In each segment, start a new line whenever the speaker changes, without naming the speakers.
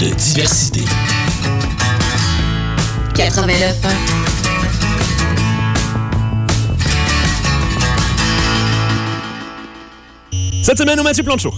de diversité.
89.
Cette semaine au Mathieu Plante Show.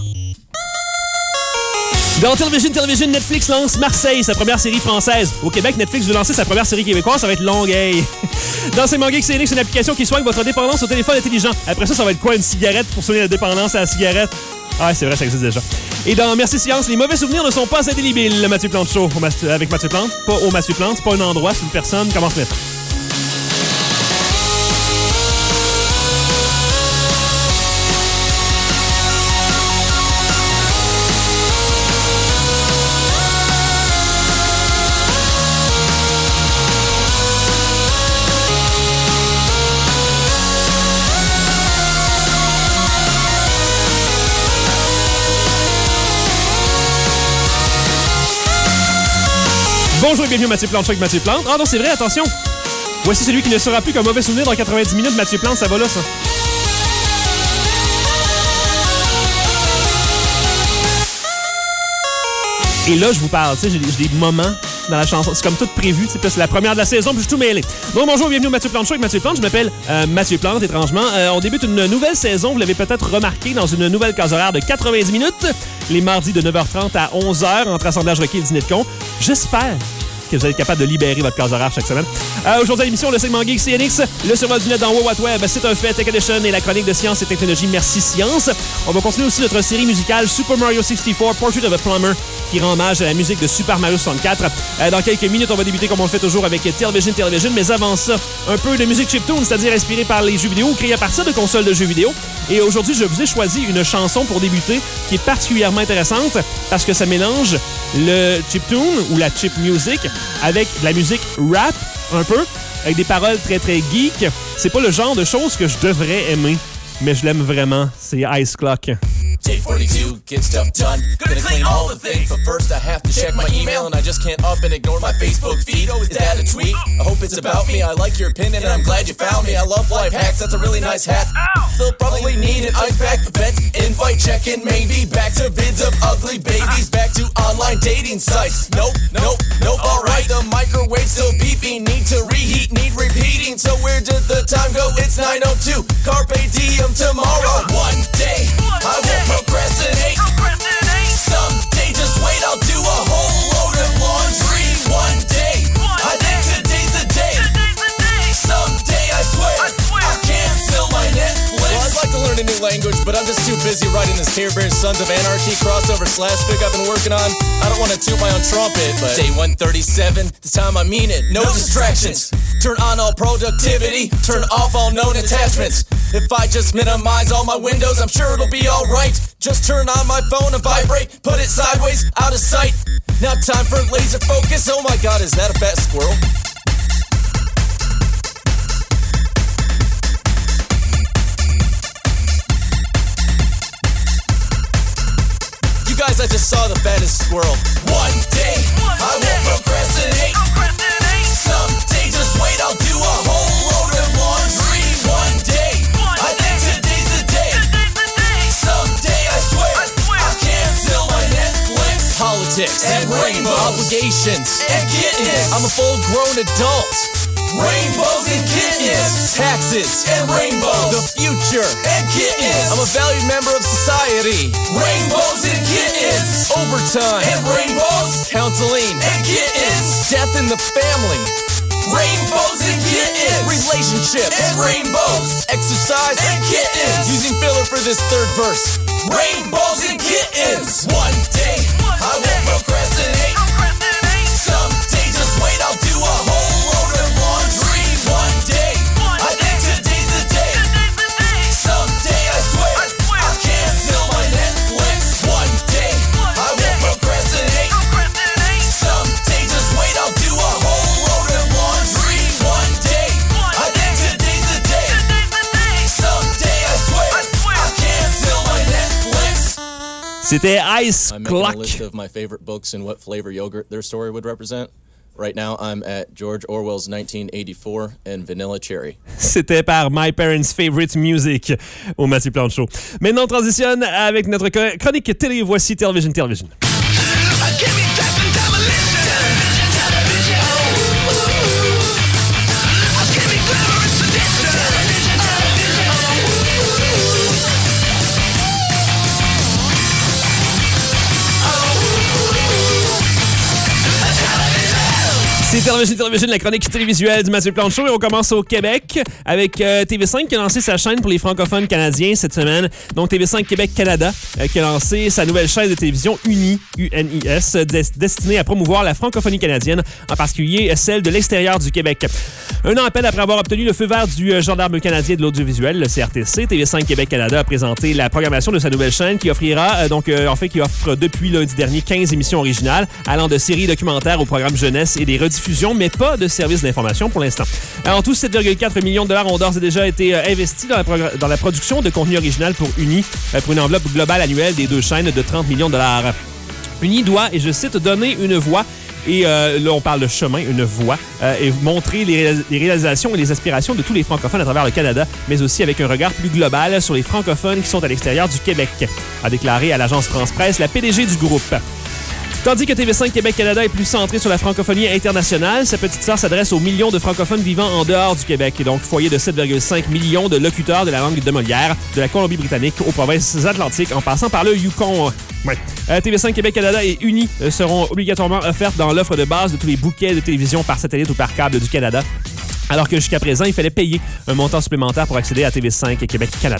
Dans Télévision, Netflix lance Marseille, sa première série française. Au Québec, Netflix veut lancer sa première série québécoise, ça va être Longueuil. Dans C'est mon geek, c'est une application qui soigne votre dépendance au téléphone intelligent. Après ça va être quoi, une cigarette pour soigner la dépendance à la cigarette? Ah, c'est vrai, ça existe déjà. Et dans Merci Science, les mauvais souvenirs ne sont pas indélébiles. Le Mathieu Plante Show avec Mathieu Plante. Pas au Mathieu Plante, c'est pas un endroit, c'est une personne. Commence maintenant. Bonjour et bienvenue au Mathieu Plante Show avec Mathieu Plante. Ah non, c'est vrai, attention. Voici celui qui ne sera plus qu'un mauvais souvenir dans 90 minutes. Mathieu Plante, ça va là, ça. Et là, je vous parle, tu sais, j'ai des moments dans la chanson. C'est comme tout prévu, c'est la première de la saison, puis je suis tout mêlé. Donc bonjour, bienvenue au Mathieu Plante Show avec Mathieu Plante. Je m'appelle Mathieu Plante, étrangement. On débute une nouvelle saison, vous l'avez peut-être remarqué, dans une nouvelle case horaire de 90 minutes, les mardis de 9h30 à 11h, entre assemblage requis et dîner de con. J'espère que vous allez être capable de libérer votre case horaire chaque semaine. Aujourd'hui à l'émission, le segment Geek CNX, le survol du net dans What Web, c'est un fait, Tech Edition et la chronique de science et technologie Merci Science. On va continuer aussi notre série musicale Super Mario 64, Portrait of a Plumber, qui rend hommage à la musique de Super Mario 64. Dans quelques minutes, on va débuter comme on le fait toujours avec Television, mais avant ça, un peu de musique chiptune, c'est-à-dire inspirée par les jeux vidéo ou créée à partir de consoles de jeux vidéo. Et aujourd'hui, je vous ai choisi une chanson pour débuter qui est particulièrement intéressante parce que ça mélange le chiptune ou la chip music avec de la musique rap un peu, avec des paroles très très geek. C'est pas le genre de choses que je devrais aimer, mais je l'aime vraiment. C'est Ice Clock.
J42, get stuff done. Gonna clean all the things, but first I have to check my email, and I just can't up and ignore my Facebook feed. Is that a tweet? I hope it's about me. I like your opinion, and I'm glad you found me. I love life hacks, that's a really nice hat. They'll probably need an ice pack, bet, invite, check-in, maybe. Back to vids of ugly babies, back to online dating sites. Nope, alright, the microwave's still beeping. Need to reheat, need repeating. So where did the time go? It's 9:02, carpe diem tomorrow. One day, I will procrastinate. Someday, just wait, I'll do a whole load of laundry. One day, I think today's the day. Someday, I swear, I can't fill my Netflix. Well, I'd like to learn a new language, but I'm just too busy writing this Care Bears Sons of Anarchy crossover /fic I've been working on. I don't want to toot my own trumpet, but day 137, this time I mean it. No distractions. Turn on all productivity, turn off all known attachments. If I just minimize all my windows, I'm sure it'll be alright. Just turn on my phone and vibrate, put it sideways, out of sight. Now time for laser focus. Oh my god, is that a fat squirrel? You guys, I just saw the fattest squirrel. One day, I won't procrastinate. Someday, just wait, I'll do a whole load of laundry. One day, I think today's the day. Someday, I swear, I can't fill my Netflix. Politics and rainbows, obligations and kittens. I'm a full-grown adult. Rainbows and kittens, taxes and rainbows, the future and kittens. I'm a valued member of society. Rainbows and kittens, overtime and rainbows, counseling and kittens, death in the family. Rainbows and kittens, relationships and rainbows, exercise and kittens. Using filler for this third verse. Rainbows and kittens. One day I won't procrastinate. Someday, just wait, I'll do a whole load of laundry. One day, I think today's the day. Someday, I swear, I can't fill my Netflix. One day, I won't procrastinate. Someday, just wait, I'll do a whole load of laundry. One day, I think today's the day. Someday, I swear, I can't fill my Netflix.
C'était Ice
I'm
Clock.
making a list of my favorite books and what flavor yogurt their story would represent. Right now, I'm at George Orwell's 1984 and Vanilla Cherry.
C'était par My Parents' Favorite Music au Mathieu Plante Show. Maintenant, on transitionne avec notre chronique télé. Voici Television.
Give me death and
C'est Télévision, la chronique télévisuelle du Mathieu Plante Show. Et on commence au Québec avec TV5 qui a lancé sa chaîne pour les francophones canadiens cette semaine. Donc TV5 Québec-Canada qui a lancé sa nouvelle chaîne de télévision UNI, UNIS, destinée à promouvoir la francophonie canadienne, en particulier celle de l'extérieur du Québec. Un an à peine après avoir obtenu le feu vert du gendarme canadien de l'audiovisuel, le CRTC, TV5 Québec-Canada a présenté la programmation de sa nouvelle chaîne qui offrira, qui offre depuis lundi dernier 15 émissions originales, allant de séries documentaires au programme jeunesse et des rediffusions, mais pas de services d'information pour l'instant. En tout, 7,4 millions de dollars ont d'ores et déjà été investis dans la production de contenu original pour UNI, pour une enveloppe globale annuelle des deux chaînes de 30 millions de dollars. UNI doit, et je cite, donner une voix. Et là, on parle de chemin, une voix, et montrer les réalisations et les aspirations de tous les francophones à travers le Canada, mais aussi avec un regard plus global sur les francophones qui sont à l'extérieur du Québec, a déclaré à l'agence France-Presse la PDG du groupe. Tandis que TV5 Québec-Canada est plus centré sur la francophonie internationale, sa petite sœur s'adresse aux millions de francophones vivant en dehors du Québec, et donc foyer de 7,5 millions de locuteurs de la langue de Molière, de la Colombie-Britannique aux provinces atlantiques, en passant par le Yukon. Ouais. TV5 Québec-Canada et UNI seront obligatoirement offertes dans l'offre de base de tous les bouquets de télévision par satellite ou par câble du Canada, alors que jusqu'à présent, il fallait payer un montant supplémentaire pour accéder à TV5 Québec-Canada.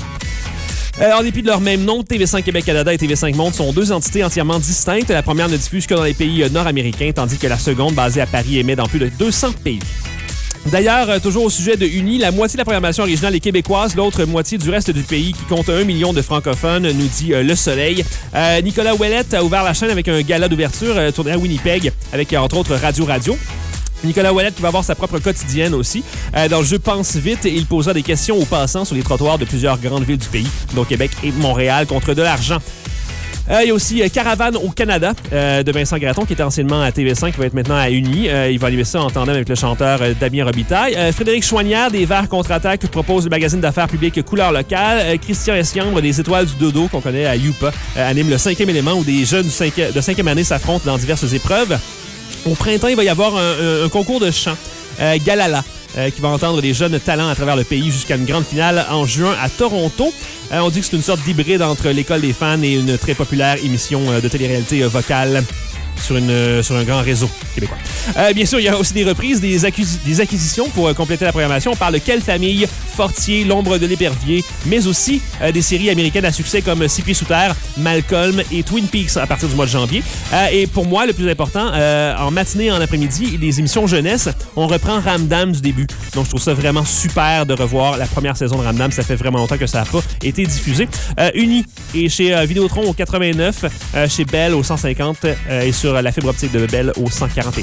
En dépit de leur même nom, TV5 Québec-Canada et TV5 Monde sont deux entités entièrement distinctes. La première ne diffuse que dans les pays nord-américains, tandis que la seconde, basée à Paris, émet dans plus de 200 pays. D'ailleurs, toujours au sujet de UNI, la moitié de la programmation originale est québécoise, l'autre moitié du reste du pays qui compte 1 million de francophones, nous dit Le Soleil. Nicolas Ouellette a ouvert la chaîne avec un gala d'ouverture tourné à Winnipeg avec, entre autres, Radio. Nicolas Ouellette qui va avoir sa propre quotidienne aussi. Dans le jeu Pense vite, il posera des questions aux passants sur les trottoirs de plusieurs grandes villes du pays, dont Québec et Montréal, contre de l'argent. Il y a aussi Caravane au Canada de Vincent Gratton qui était anciennement à TV5, qui va être maintenant à UNI. Il va animer ça en tandem avec le chanteur Damien Robitaille. Frédéric Chouanière des Verts Contre-Attaque propose le magazine d'affaires publiques Couleur Locale. Christian Escambre des Étoiles du Dodo qu'on connaît à Youpa anime le 5e élément où des jeunes de 5e année s'affrontent dans diverses épreuves. Au printemps, il va y avoir un concours de chant, Galala, qui va entendre les jeunes talents à travers le pays jusqu'à une grande finale en juin à Toronto. On dit que c'est une sorte d'hybride entre l'école des fans et une très populaire émission de télé-réalité vocale sur un grand réseau québécois. Bien sûr, il y a aussi des reprises, des acquisitions pour compléter la programmation. On parle de Quelle famille, Fortier, L'ombre de l'épervier, mais aussi des séries américaines à succès comme Six pieds sous terre, Malcolm et Twin Peaks à partir du mois de janvier. Et pour moi, le plus important, en matinée et en après-midi, les émissions jeunesse, on reprend Ramdam du début. Donc, je trouve ça vraiment super de revoir la première saison de Ramdam. Ça fait vraiment longtemps que ça n'a pas été diffusé. UNI est chez Vidéotron au 89, chez Bell au 150 et sur la fibre optique de Bell au 141.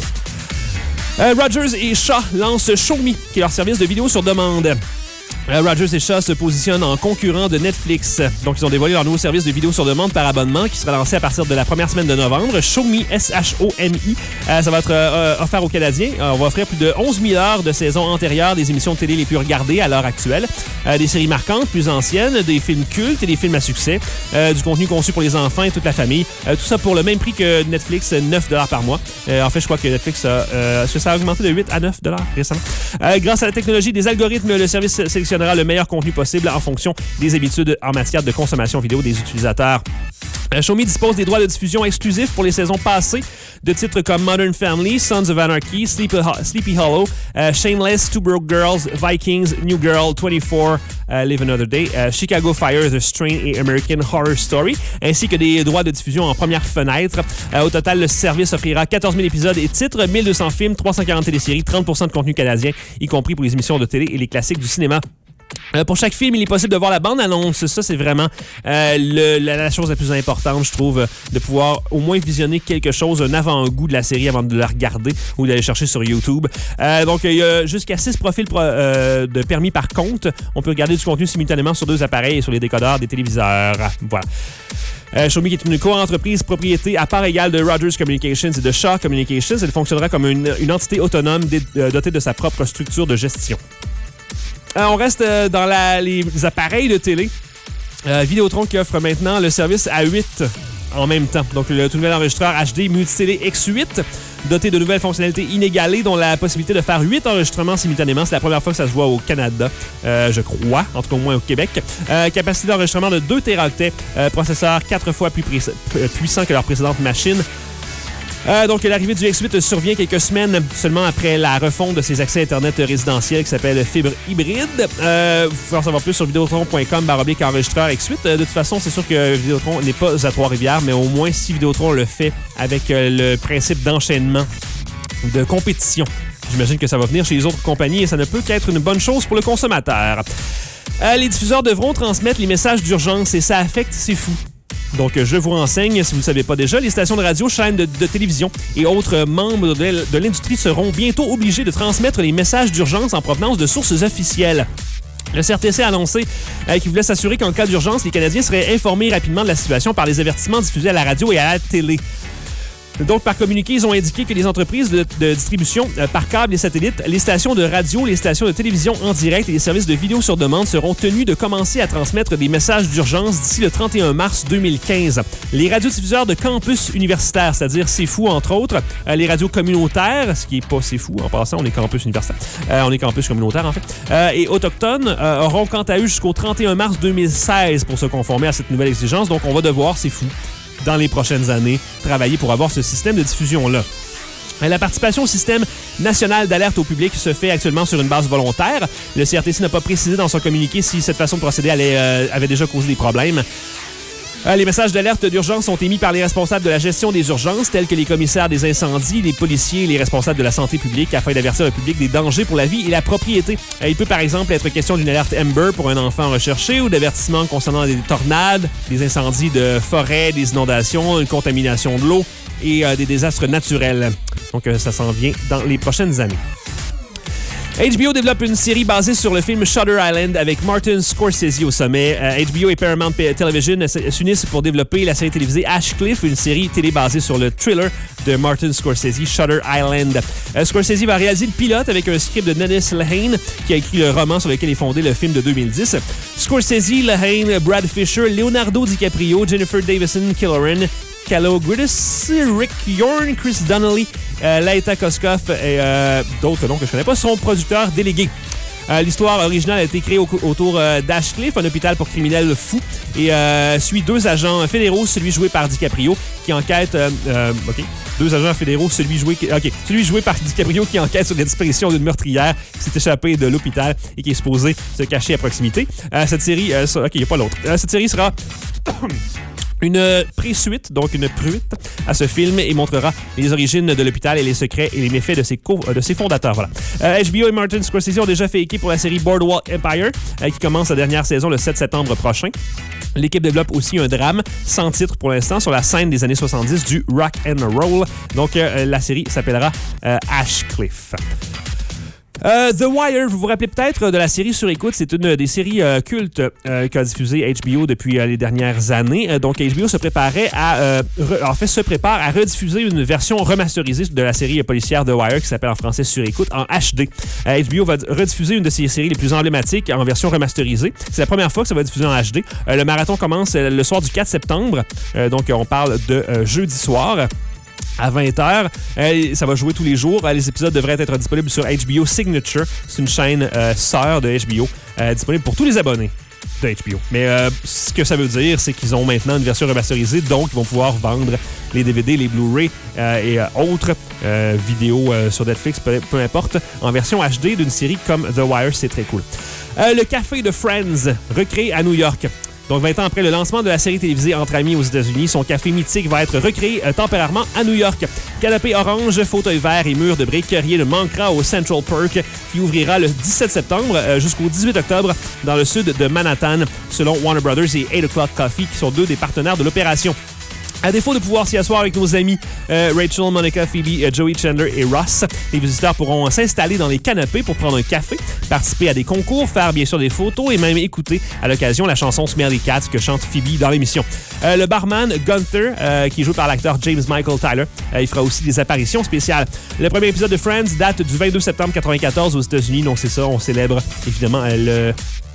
Rogers et Shaw lancent Show Me, qui est leur service de vidéo sur demande. Rogers et Shaw se positionnent en concurrent de Netflix. Donc, ils ont dévoilé leur nouveau service de vidéo sur demande par abonnement qui sera lancé à partir de la première semaine de novembre. Show Me, S-H-O-M-I. Ça va être offert aux Canadiens. On va offrir plus de 11 000 heures de saisons antérieures des émissions de télé les plus regardées à l'heure actuelle. Des séries marquantes, plus anciennes, des films cultes et des films à succès. Du contenu conçu pour les enfants et toute la famille. Tout ça pour le même prix que Netflix, 9 $ par mois. En fait, je crois que Netflix est-ce que ça a augmenté de 8 à 9 $ récemment? Grâce à la technologie des algorithmes, le service sélectionnera le meilleur contenu possible en fonction des habitudes en matière de consommation vidéo des utilisateurs. Show Me dispose des droits de diffusion exclusifs pour les saisons passées de titres comme Modern Family, Sons of Anarchy, Sleepy Hollow, Shameless, Two Broke Girls, Vikings, New Girl, 24, Live Another Day, Chicago Fire, The Strain et American Horror Story, ainsi que des droits de diffusion en première fenêtre. Au total, le service offrira 14 000 épisodes et titres, 1200 films, 340 téléséries, 30% de contenu canadien, y compris pour les émissions de télé et les classiques du cinéma. Pour chaque film, il est possible de voir la bande-annonce. Ça, c'est vraiment la chose la plus importante, je trouve, de pouvoir au moins visionner quelque chose, un avant-goût de la série avant de la regarder ou d'aller chercher sur YouTube. Donc, il y a jusqu'à 6 profils de permis par compte. On peut regarder du contenu simultanément sur 2 appareils et sur les décodeurs des téléviseurs. Voilà. Show Me qui est une co-entreprise propriété à part égale de Rogers Communications et de Shaw Communications. Elle fonctionnera comme une entité autonome dotée de sa propre structure de gestion. On reste dans les appareils de télé. Vidéotron qui offre maintenant le service à 8 en même temps. Donc, le tout nouvel enregistreur HD Multitélé X8, doté de nouvelles fonctionnalités inégalées, dont la possibilité de faire 8 enregistrements simultanément. C'est la première fois que ça se voit au Canada, je crois, en tout cas au moins au Québec. Capacité d'enregistrement de 2 téraoctets, processeur 4 fois plus puissant que leur précédente machine. Donc, l'arrivée du X8 survient quelques semaines seulement après la refonte de ses accès Internet résidentiels qui s'appelle Fibre Hybride. Vous pouvez en savoir plus sur vidéotron.com/enregistreur X8. De toute façon, c'est sûr que Vidéotron n'est pas à Trois-Rivières, mais au moins si Vidéotron le fait avec le principe d'enchaînement ou de compétition, j'imagine que ça va venir chez les autres compagnies et ça ne peut qu'être une bonne chose pour le consommateur. Les diffuseurs devront transmettre les messages d'urgence et ça affecte C'est Fou. Donc, je vous renseigne, si vous ne le savez pas déjà, les stations de radio, chaînes de télévision et autres membres de l'industrie seront bientôt obligés de transmettre les messages d'urgence en provenance de sources officielles. Le CRTC a annoncé qu'il voulait s'assurer qu'en cas d'urgence, les Canadiens seraient informés rapidement de la situation par les avertissements diffusés à la radio et à la télé. Donc, par communiqué, ils ont indiqué que les entreprises de distribution par câble et satellite, les stations de radio, les stations de télévision en direct et les services de vidéo sur demande seront tenus de commencer à transmettre des messages d'urgence d'ici le 31 mars 2015. Les radiodiffuseurs de campus universitaires, c'est-à-dire C'est Fou, entre autres, les radios communautaires, ce qui n'est pas C'est Fou, en passant, on est campus universitaire, on est campus communautaire, en fait, et autochtones auront quant à eux jusqu'au 31 mars 2016 pour se conformer à cette nouvelle exigence. Donc, on va devoir, C'est Fou, dans les prochaines années, travailler pour avoir ce système de diffusion-là. La participation au système national d'alerte au public se fait actuellement sur une base volontaire. Le CRTC n'a pas précisé dans son communiqué si cette façon de procéder avait déjà causé des problèmes. Les messages d'alerte d'urgence sont émis par les responsables de la gestion des urgences, tels que les commissaires des incendies, les policiers et les responsables de la santé publique, afin d'avertir le public des dangers pour la vie et la propriété. Il peut par exemple être question d'une alerte Amber pour un enfant recherché ou d'avertissement concernant des tornades, des incendies de forêt, des inondations, une contamination de l'eau et des désastres naturels. Donc ça s'en vient dans les prochaines années. HBO développe une série basée sur le film Shutter Island avec Martin Scorsese au sommet. HBO et Paramount Television s'unissent pour développer la série télévisée Ashcliff, une série télé basée sur le thriller de Martin Scorsese, Shutter Island. Scorsese va réaliser le pilote avec un script de Dennis Lehane, qui a écrit le roman sur lequel est fondé le film de 2010. Scorsese, Lehane, Brad Fisher, Leonardo DiCaprio, Jennifer Davison Killoran, Calo Gridis, Rick Yorn, Chris Donnelly, Laeta Koskoff et d'autres noms que je ne connais pas seront producteurs délégués. L'histoire originale a été créée autour d'Ashcliff, un hôpital pour criminels fous, et suit deux agents fédéraux, celui joué par DiCaprio, qui enquête... Deux agents fédéraux, celui joué par DiCaprio qui enquête sur la disparition d'une meurtrière qui s'est échappée de l'hôpital et qui est supposée se cacher à proximité. Cette série... il n'y a pas l'autre. Cette série sera... une pré-suite, donc une pruite, à ce film et montrera les origines de l'hôpital et les secrets et les méfaits de ses fondateurs. Voilà. HBO et Martin Scorsese ont déjà fait équipe pour la série Boardwalk Empire, qui commence sa dernière saison le 7 septembre prochain. L'équipe développe aussi un drame sans titre pour l'instant sur la scène des années 70 du rock and roll. Donc, la série s'appellera Ashcliff. The Wire, vous vous rappelez peut-être de la série Sur Écoute. C'est une des séries cultes qu'a diffusé HBO depuis les dernières années. Donc, HBO se prépare à rediffuser une version remasterisée de la série policière The Wire qui s'appelle en français Sur Écoute en HD. HBO va rediffuser une de ses séries les plus emblématiques en version remasterisée. C'est la première fois que ça va être diffusé en HD. Le marathon commence le soir du 4 septembre. Donc, on parle de jeudi soir. À 20h. Ça va jouer tous les jours. Les épisodes devraient être disponibles sur HBO Signature. C'est une chaîne sœur de HBO, disponible pour tous les abonnés de HBO. Mais ce que ça veut dire, c'est qu'ils ont maintenant une version remasterisée, donc ils vont pouvoir vendre les DVD, les Blu-ray et autres vidéos sur Netflix, peu importe, en version HD d'une série comme The Wire. C'est très cool. Le café de Friends, recréé à New York. Donc, 20 ans après le lancement de la série télévisée Entre amis aux États-Unis, son café mythique va être recréé temporairement à New York. Canapé orange, fauteuil vert et murs de briques, rien ne manquera au Central Perk qui ouvrira le 17 septembre jusqu'au 18 octobre dans le sud de Manhattan, selon Warner Brothers et 8 O'Clock Coffee, qui sont deux des partenaires de l'opération. À défaut de pouvoir s'y asseoir avec nos amis Rachel, Monica, Phoebe, Joey, Chandler et Ross, les visiteurs pourront s'installer dans les canapés pour prendre un café, participer à des concours, faire bien sûr des photos et même écouter à l'occasion la chanson Smelly Cat que chante Phoebe dans l'émission. Le barman Gunther, qui est joué par l'acteur James Michael Tyler, il fera aussi des apparitions spéciales. Le premier épisode de Friends date du 22 septembre 1994 aux États-Unis, donc c'est ça, on célèbre évidemment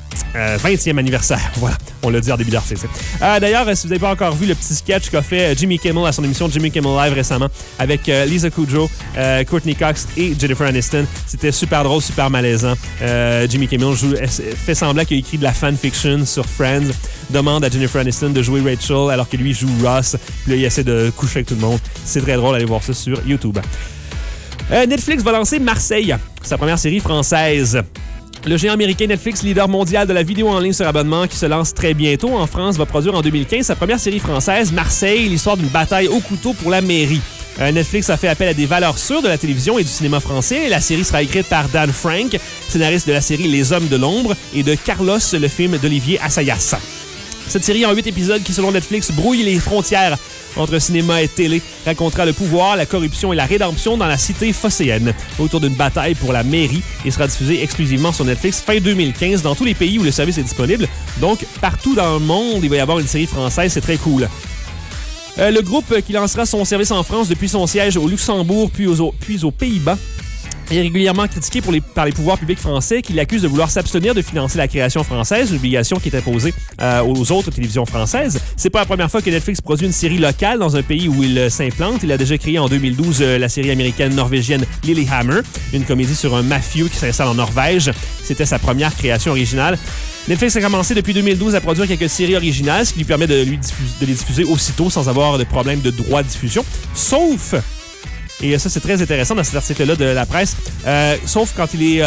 20e anniversaire. Voilà, on l'a dit en début d'article. D'ailleurs, si vous n'avez pas encore vu le petit sketch qu'a fait Jimmy Kimmel à son émission Jimmy Kimmel Live récemment avec Lisa Kudrow, Courtney Cox et Jennifer Aniston, c'était super drôle, super malaisant. Jimmy Kimmel fait semblant qu'il a écrit de la fanfiction sur Friends, demande à Jennifer Aniston de jouer Rachel alors que lui joue Ross, puis là, il essaie de coucher avec tout le monde. C'est très drôle, allez voir ça sur YouTube. Netflix va lancer Marseille, sa première série française. Le géant américain Netflix, leader mondial de la vidéo en ligne sur abonnement qui se lance très bientôt en France, va produire en 2015 sa première série française, Marseille, l'histoire d'une bataille au couteau pour la mairie. Netflix a fait appel à des valeurs sûres de la télévision et du cinéma français. La série sera écrite par Dan Frank, scénariste de la série Les Hommes de l'ombre, et de Carlos, le film d'Olivier Assayas. Cette série en 8 épisodes qui, selon Netflix, brouille les frontières entre cinéma et télé, racontera le pouvoir, la corruption et la rédemption dans la cité phocéenne, autour d'une bataille pour la mairie, et sera diffusée exclusivement sur Netflix fin 2015 dans tous les pays où le service est disponible. Donc, partout dans le monde, il va y avoir une série française, c'est très cool. Le groupe qui lancera son service en France depuis son siège au Luxembourg puis aux Pays-Bas est régulièrement critiqué par les pouvoirs publics français qui l'accusent de vouloir s'abstenir de financer la création française, une obligation qui est imposée aux autres télévisions françaises. C'est pas la première fois que Netflix produit une série locale dans un pays où il s'implante. Il a déjà créé en 2012 la série américaine-norvégienne Lilyhammer, une comédie sur un mafieux qui s'installe en Norvège. C'était sa première création originale. Netflix a commencé depuis 2012 à produire quelques séries originales, ce qui lui permet de les diffuser aussitôt sans avoir de problème de droit de diffusion, sauf... Et ça, c'est très intéressant dans cet article-là de la presse. Sauf quand il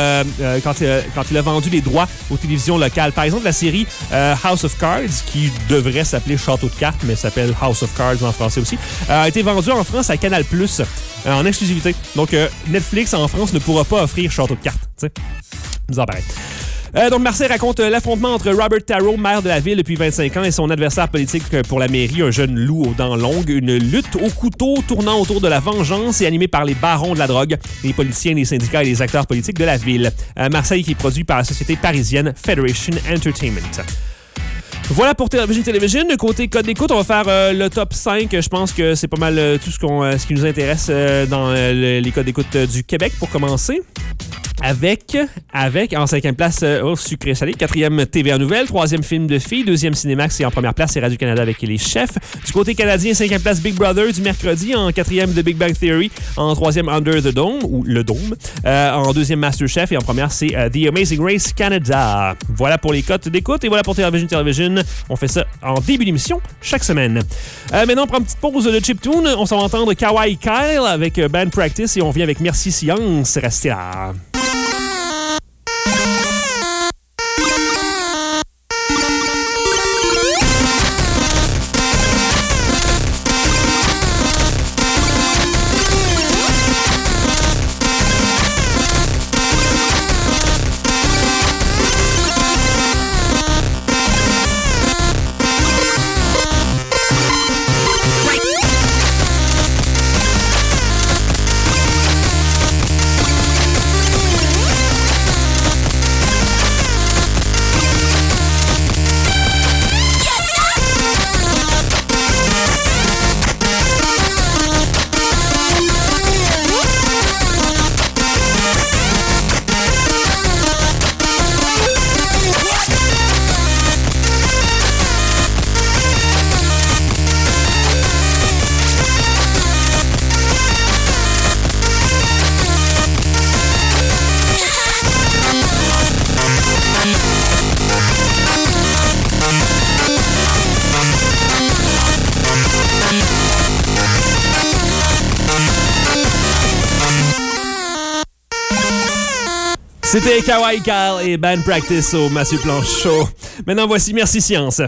a vendu les droits aux télévisions locales. Par exemple, la série House of Cards, qui devrait s'appeler Château de cartes, mais s'appelle House of Cards en français aussi, a été vendue en France à Canal+, en exclusivité. Donc, Netflix en France ne pourra pas offrir Château de cartes. Bizarre pareil. Donc, Marseille raconte l'affrontement entre Robert Tarot, maire de la ville depuis 25 ans, et son adversaire politique pour la mairie, un jeune loup aux dents longues. Une lutte au couteau tournant autour de la vengeance et animée par les barons de la drogue, les politiciens, les syndicats et les acteurs politiques de la ville. Marseille qui est produit par la société parisienne Federation Entertainment. Voilà pour Télévision. Côté code d'écoute, on va faire le top 5. Je pense que c'est pas mal tout ce qui nous intéresse dans les codes d'écoute du Québec pour commencer. Avec en 5e place, sucré salé, 4e TVA Nouvelle, 3e film de filles, 2e Cinémax et en première place, c'est Radio-Canada avec Les Chefs. Du côté canadien, 5e place, Big Brother du mercredi, en 4e The Big Bang Theory, en 3e Under the Dome, ou Le Dôme, en 2e MasterChef et en première, c'est The Amazing Race Canada. Voilà pour les cotes d'écoute et voilà pour Télévision. On fait ça en début d'émission chaque semaine. Maintenant, on prend une petite pause de chiptune. On s'en va entendre Kawaii Kyle avec Band Practice et on vient avec Merci Science. Restez là. C'était Kawaii Kyle et Band Practice au Mathieu Planche Show. Maintenant, voici Merci Science.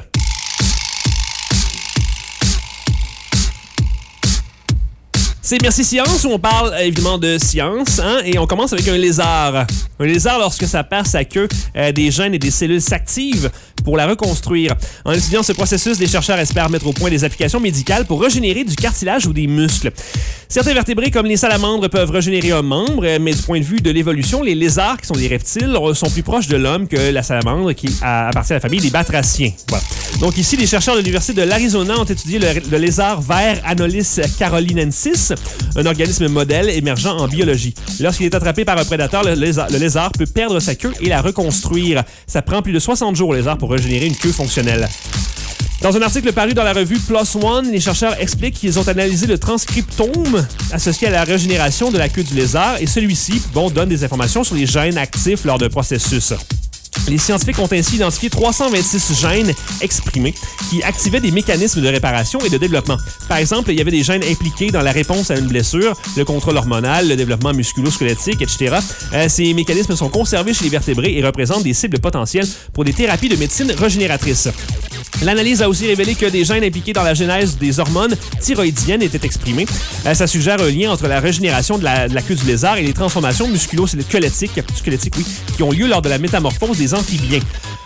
C'est Merci Science où on parle évidemment de science, hein, et on commence avec un lézard. Un lézard, lorsque ça perd sa queue, des gènes et des cellules s'activent pour la reconstruire. En étudiant ce processus, les chercheurs espèrent mettre au point des applications médicales pour régénérer du cartilage ou des muscles. Certains vertébrés, comme les salamandres, peuvent régénérer un membre, mais du point de vue de l'évolution, les lézards, qui sont des reptiles, sont plus proches de l'homme que la salamandre, qui appartient à la famille des batraciens. Voilà. Donc ici, les chercheurs de l'Université de l'Arizona ont étudié le lézard vert Anolis carolinensis, un organisme modèle émergent en biologie. Lorsqu'il est attrapé par un prédateur, le lézard peut perdre sa queue et la reconstruire. Ça prend plus de 60 jours au lézard pour régénérer une queue fonctionnelle. Dans un article paru dans la revue PLOS ONE, les chercheurs expliquent qu'ils ont analysé le transcriptome associé à la régénération de la queue du lézard et celui-ci donne des informations sur les gènes actifs lors d'un processus. Les scientifiques ont ainsi identifié 326 gènes exprimés qui activaient des mécanismes de réparation et de développement. Par exemple, il y avait des gènes impliqués dans la réponse à une blessure, le contrôle hormonal, le développement musculo-squelettique, etc. Ces mécanismes sont conservés chez les vertébrés et représentent des cibles potentielles pour des thérapies de médecine régénératrice. L'analyse a aussi révélé que des gènes impliqués dans la genèse des hormones thyroïdiennes étaient exprimés. Ça suggère un lien entre la régénération de la queue du lézard et les transformations musculo-squelettiques qui ont lieu lors de la métamorphose des amphibiens.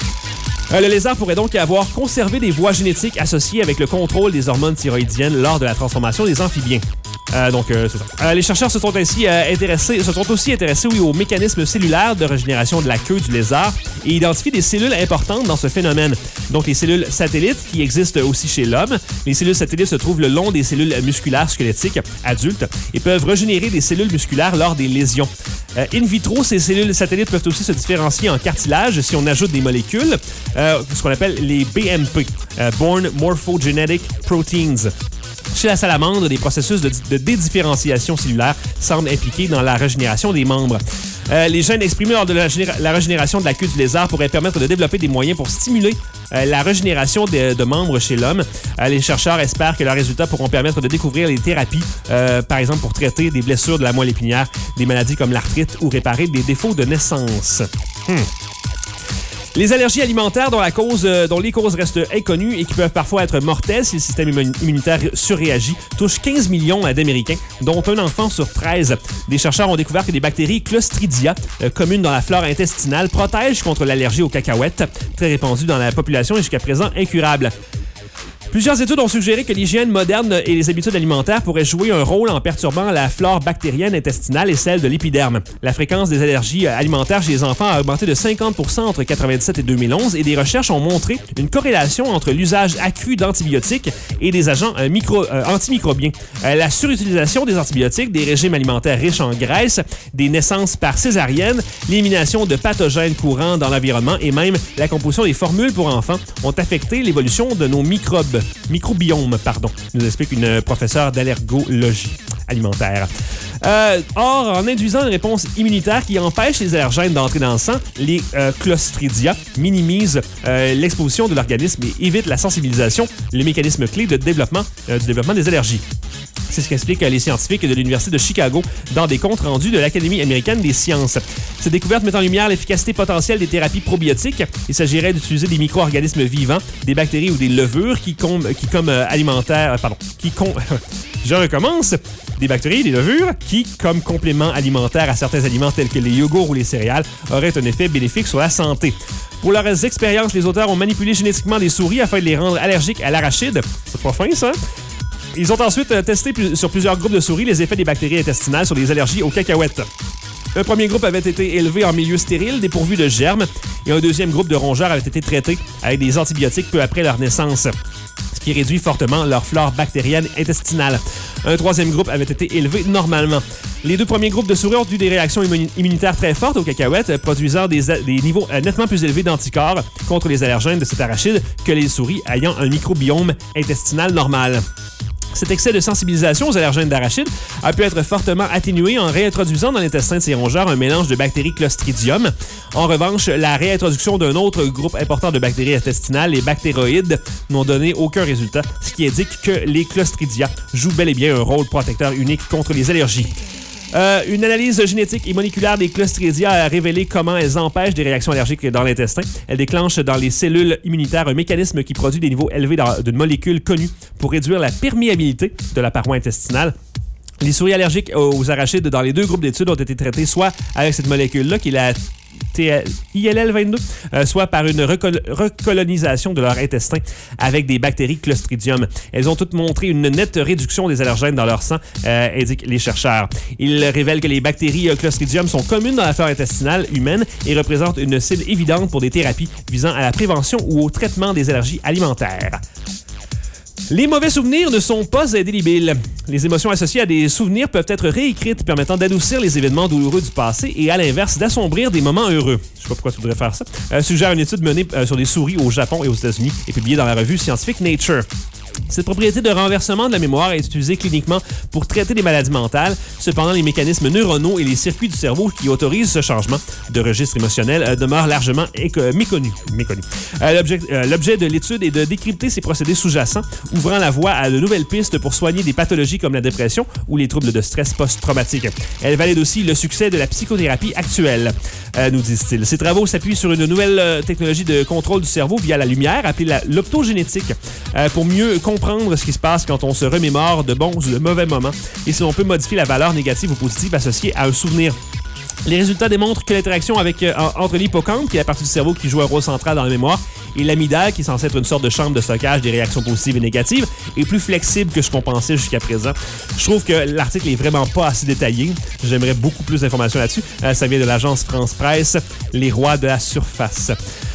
Le lézard pourrait donc avoir conservé des voies génétiques associées avec le contrôle des hormones thyroïdiennes lors de la transformation des amphibiens. C'est ça. Les chercheurs se sont aussi intéressés aux mécanismes cellulaires de régénération de la queue du lézard et identifient des cellules importantes dans ce phénomène. Donc, les cellules satellites qui existent aussi chez l'homme. Les cellules satellites se trouvent le long des cellules musculaires squelettiques adultes et peuvent régénérer des cellules musculaires lors des lésions. In vitro, ces cellules satellites peuvent aussi se différencier en cartilage si on ajoute des molécules, ce qu'on appelle les BMP, Born Morphogenetic Proteins. Chez la salamandre, des processus de dédifférenciation cellulaire semblent impliqués dans la régénération des membres. Les gènes exprimés lors de la régénération de la queue du lézard pourraient permettre de développer des moyens pour stimuler la régénération de membres chez l'homme. Les chercheurs espèrent que leurs résultats pourront permettre de découvrir les thérapies, par exemple pour traiter des blessures de la moelle épinière, des maladies comme l'arthrite ou réparer des défauts de naissance. Les allergies alimentaires dont les causes restent inconnues et qui peuvent parfois être mortelles si le système immunitaire surréagit touchent 15 millions d'Américains, dont un enfant sur 13. Des chercheurs ont découvert que des bactéries Clostridia, communes dans la flore intestinale, protègent contre l'allergie aux cacahuètes, très répandue dans la population et jusqu'à présent incurable. Plusieurs études ont suggéré que l'hygiène moderne et les habitudes alimentaires pourraient jouer un rôle en perturbant la flore bactérienne intestinale et celle de l'épiderme. La fréquence des allergies alimentaires chez les enfants a augmenté de 50% entre 1997 et 2011 et des recherches ont montré une corrélation entre l'usage accru d'antibiotiques et des agents antimicrobiens. La surutilisation des antibiotiques, des régimes alimentaires riches en graisse, des naissances par césarienne, l'élimination de pathogènes courants dans l'environnement et même la composition des formules pour enfants ont affecté l'évolution de nos microbiome, nous explique une professeure d'allergologie alimentaire. Or, en induisant une réponse immunitaire qui empêche les allergènes d'entrer dans le sang, les Clostridia minimisent l'exposition de l'organisme et évitent la sensibilisation, le mécanisme clé du développement des allergies. C'est ce qu'expliquent les scientifiques de l'Université de Chicago dans des comptes rendus de l'Académie américaine des sciences. Ces découvertes mettent en lumière l'efficacité potentielle des thérapies probiotiques. Il s'agirait d'utiliser des micro-organismes vivants, des bactéries ou des levures des bactéries et des levures qui, comme complément alimentaire à certains aliments tels que les yogourts ou les céréales, auraient un effet bénéfique sur la santé. Pour leurs expériences, les auteurs ont manipulé génétiquement des souris afin de les rendre allergiques à l'arachide. C'est pas fin, ça? Ils ont ensuite testé sur plusieurs groupes de souris les effets des bactéries intestinales sur les allergies aux cacahuètes. Un premier groupe avait été élevé en milieu stérile, dépourvu de germes, et un deuxième groupe de rongeurs avait été traité avec des antibiotiques peu après leur naissance, ce qui réduit fortement leur flore bactérienne intestinale. Un troisième groupe avait été élevé normalement. Les deux premiers groupes de souris ont eu des réactions immunitaires très fortes aux cacahuètes, produisant des niveaux nettement plus élevés d'anticorps contre les allergènes de cet arachide que les souris ayant un microbiome intestinal normal. Cet excès de sensibilisation aux allergènes d'arachide a pu être fortement atténué en réintroduisant dans l'intestin de ces rongeurs un mélange de bactéries Clostridium. En revanche, la réintroduction d'un autre groupe important de bactéries intestinales, les bactéroïdes, n'ont donné aucun résultat, ce qui indique que les Clostridia jouent bel et bien un rôle protecteur unique contre les allergies. Une analyse génétique et moléculaire des Clostridia a révélé comment elles empêchent des réactions allergiques dans l'intestin. Elles déclenchent dans les cellules immunitaires un mécanisme qui produit des niveaux élevés d'une molécule connue pour réduire la perméabilité de la paroi intestinale. Les souris allergiques aux arachides dans les deux groupes d'études ont été traitées soit avec cette molécule-là, qui est la ILL22, soit par une recolonisation de leur intestin avec des bactéries Clostridium. Elles ont toutes montré une nette réduction des allergènes dans leur sang, indiquent les chercheurs. Ils révèlent que les bactéries Clostridium sont communes dans la flore intestinale humaine et représentent une cible évidente pour des thérapies visant à la prévention ou au traitement des allergies alimentaires. Les mauvais souvenirs ne sont pas indélébiles. Les émotions associées à des souvenirs peuvent être réécrites, permettant d'adoucir les événements douloureux du passé et, à l'inverse, d'assombrir des moments heureux. Je sais pas pourquoi tu voudrais faire ça. Suggère une étude menée sur des souris au Japon et aux États-Unis et publiée dans la revue scientifique Nature. Cette propriété de renversement de la mémoire est utilisée cliniquement pour traiter des maladies mentales. Cependant, les mécanismes neuronaux et les circuits du cerveau qui autorisent ce changement de registre émotionnel demeurent largement méconnus. L'objet de l'étude est de décrypter ces procédés sous-jacents, ouvrant la voie à de nouvelles pistes pour soigner des pathologies comme la dépression ou les troubles de stress post-traumatique. Elle valide aussi le succès de la psychothérapie actuelle, nous disent-ils. Ces travaux s'appuient sur une nouvelle technologie de contrôle du cerveau via la lumière, appelée l'optogénétique, pour mieux comprendre ce qui se passe quand on se remémore de bons ou de mauvais moments et si on peut modifier la valeur négative ou positive associée à un souvenir. Les résultats démontrent que l'interaction entre l'hippocampe, qui est la partie du cerveau qui joue un rôle central dans la mémoire, et l'amygdale, qui est censée être une sorte de chambre de stockage des réactions positives et négatives, est plus flexible que ce qu'on pensait jusqu'à présent. Je trouve que l'article est vraiment pas assez détaillé. J'aimerais beaucoup plus d'informations là-dessus. Ça vient de l'agence France Presse, Les Rois de la Surface.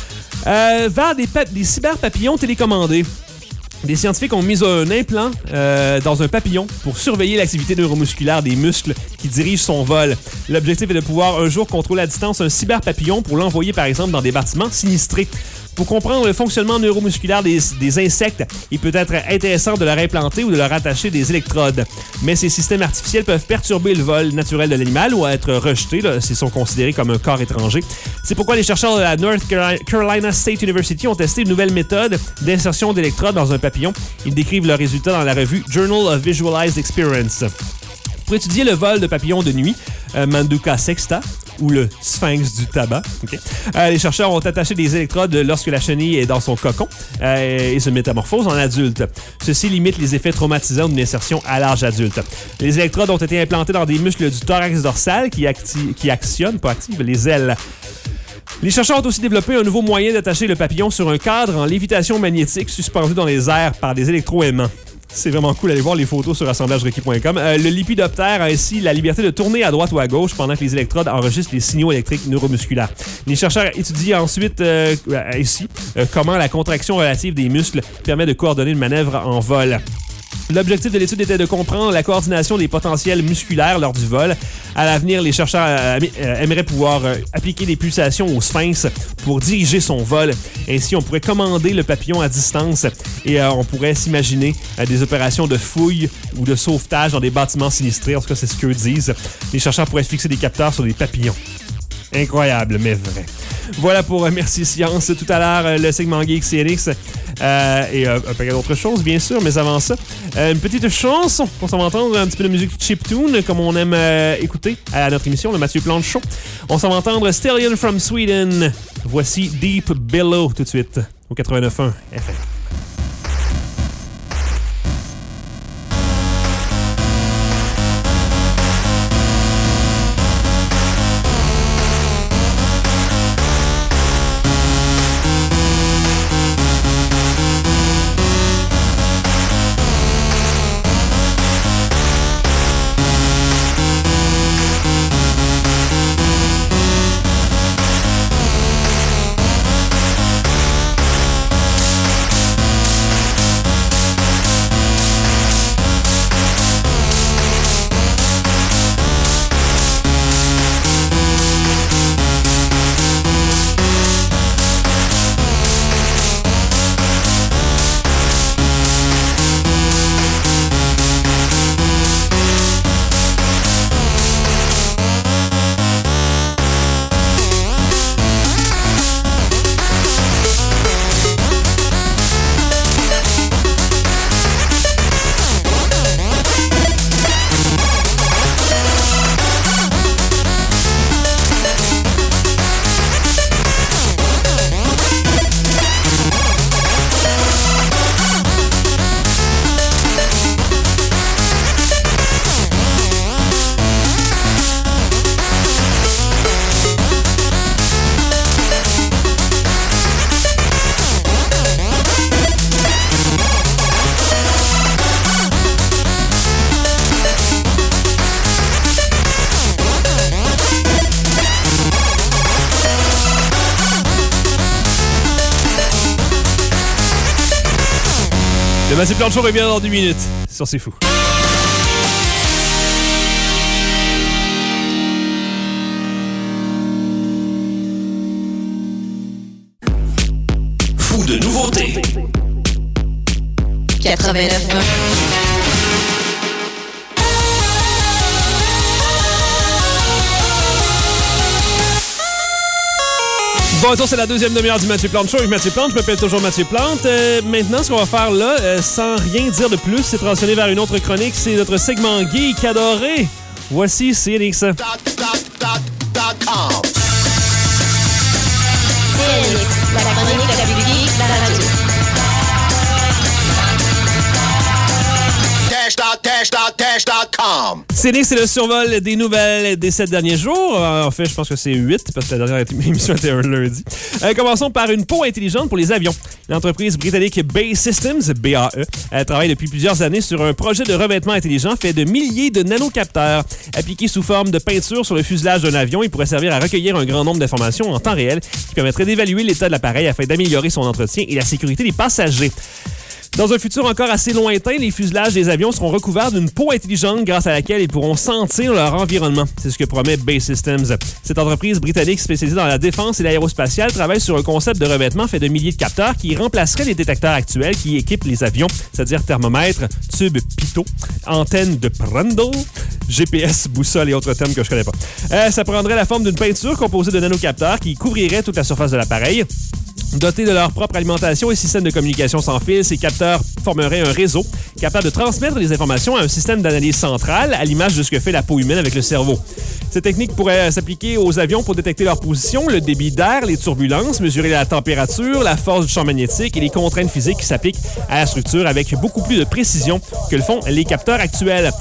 Vers des cyberpapillons télécommandés. Des scientifiques ont mis un implant dans un papillon pour surveiller l'activité neuromusculaire des muscles qui dirigent son vol. L'objectif est de pouvoir un jour contrôler à distance un cyberpapillon pour l'envoyer par exemple dans des bâtiments sinistrés. Pour comprendre le fonctionnement neuromusculaire des insectes, il peut être intéressant de leur implanter ou de leur attacher des électrodes. Mais ces systèmes artificiels peuvent perturber le vol naturel de l'animal ou être rejetés s'ils sont considérés comme un corps étranger. C'est pourquoi les chercheurs de la North Carolina State University ont testé une nouvelle méthode d'insertion d'électrodes dans un papillon. Ils décrivent leurs résultats dans la revue Journal of Visualized Experience. Pour étudier le vol de papillons de nuit, Manduca sexta, ou le sphinx du tabac. Okay. Les chercheurs ont attaché des électrodes lorsque la chenille est dans son cocon et se métamorphose en adulte. Ceci limite les effets traumatisants d'une insertion à l'âge adulte. Les électrodes ont été implantées dans des muscles du thorax dorsal qui actionnent, pas activent, les ailes. Les chercheurs ont aussi développé un nouveau moyen d'attacher le papillon sur un cadre en lévitation magnétique suspendu dans les airs par des électroaimants. C'est vraiment cool, allez voir les photos sur assemblagerequis.com. Le lépidoptère a ainsi la liberté de tourner à droite ou à gauche pendant que les électrodes enregistrent les signaux électriques neuromusculaires. Les chercheurs étudient ensuite comment la contraction relative des muscles permet de coordonner une manœuvre en vol. L'objectif de l'étude était de comprendre la coordination des potentiels musculaires lors du vol. À l'avenir, les chercheurs aimeraient pouvoir appliquer des pulsations au sphinx pour diriger son vol. Ainsi, on pourrait commander le papillon à distance et on pourrait s'imaginer des opérations de fouille ou de sauvetage dans des bâtiments sinistrés. En tout cas, c'est ce qu'eux disent. Les chercheurs pourraient fixer des capteurs sur des papillons. Incroyable, mais vrai. Voilà pour Merci Science. Tout à l'heure, le segment Geek CNX et un paquet d'autres choses, bien sûr. Mais avant ça, une petite chanson. On s'en va entendre un petit peu de musique chiptune, comme on aime écouter à notre émission, le Mathieu Plante Show. On s'en va entendre Stallion from Sweden. Voici Deep Below tout de suite au 89.1 FM. Le Mathieu Plante Show revient dans 10 minutes. Sur C'est Fou.
Fou de nouveautés.
89.1.
Bon retour, c'est la deuxième demi-heure du Mathieu Plante Show avec Mathieu Plante. Je m'appelle toujours Mathieu Plante. Maintenant, ce qu'on va faire là, sans rien dire de plus, c'est transitionner vers une autre chronique. C'est notre segment geek adoré. Voici CNX.
CNX, la chronique la plus geek de la radio.
CNX, c'est le survol des nouvelles des 7 derniers jours. En fait, je pense que c'est 8 parce que la dernière émission était un lundi. Commençons par une peau intelligente pour les avions. L'entreprise britannique BAE Systems, BAE, travaille depuis plusieurs années sur un projet de revêtement intelligent fait de milliers de nanocapteurs. Appliqués sous forme de peinture sur le fuselage d'un avion, il pourrait servir à recueillir un grand nombre d'informations en temps réel qui permettrait d'évaluer l'état de l'appareil afin d'améliorer son entretien et la sécurité des passagers. Dans un futur encore assez lointain, les fuselages des avions seront recouverts d'une peau intelligente grâce à laquelle ils pourront sentir leur environnement. C'est ce que promet BAE Systems. Cette entreprise britannique spécialisée dans la défense et l'aérospatiale travaille sur un concept de revêtement fait de milliers de capteurs qui remplacerait les détecteurs actuels qui équipent les avions, c'est-à-dire thermomètres, tubes pitot, antennes de Prandtl, GPS, boussole et autres termes que je connais pas. Ça prendrait la forme d'une peinture composée de nanocapteurs qui couvrirait toute la surface de l'appareil. Dotés de leur propre alimentation et système de communication sans fil, ces capteurs formeraient un réseau capable de transmettre les informations à un système d'analyse centrale, à l'image de ce que fait la peau humaine avec le cerveau. Cette technique pourrait s'appliquer aux avions pour détecter leur position, le débit d'air, les turbulences, mesurer la température, la force du champ magnétique et les contraintes physiques qui s'appliquent à la structure avec beaucoup plus de précision que le font les capteurs actuels.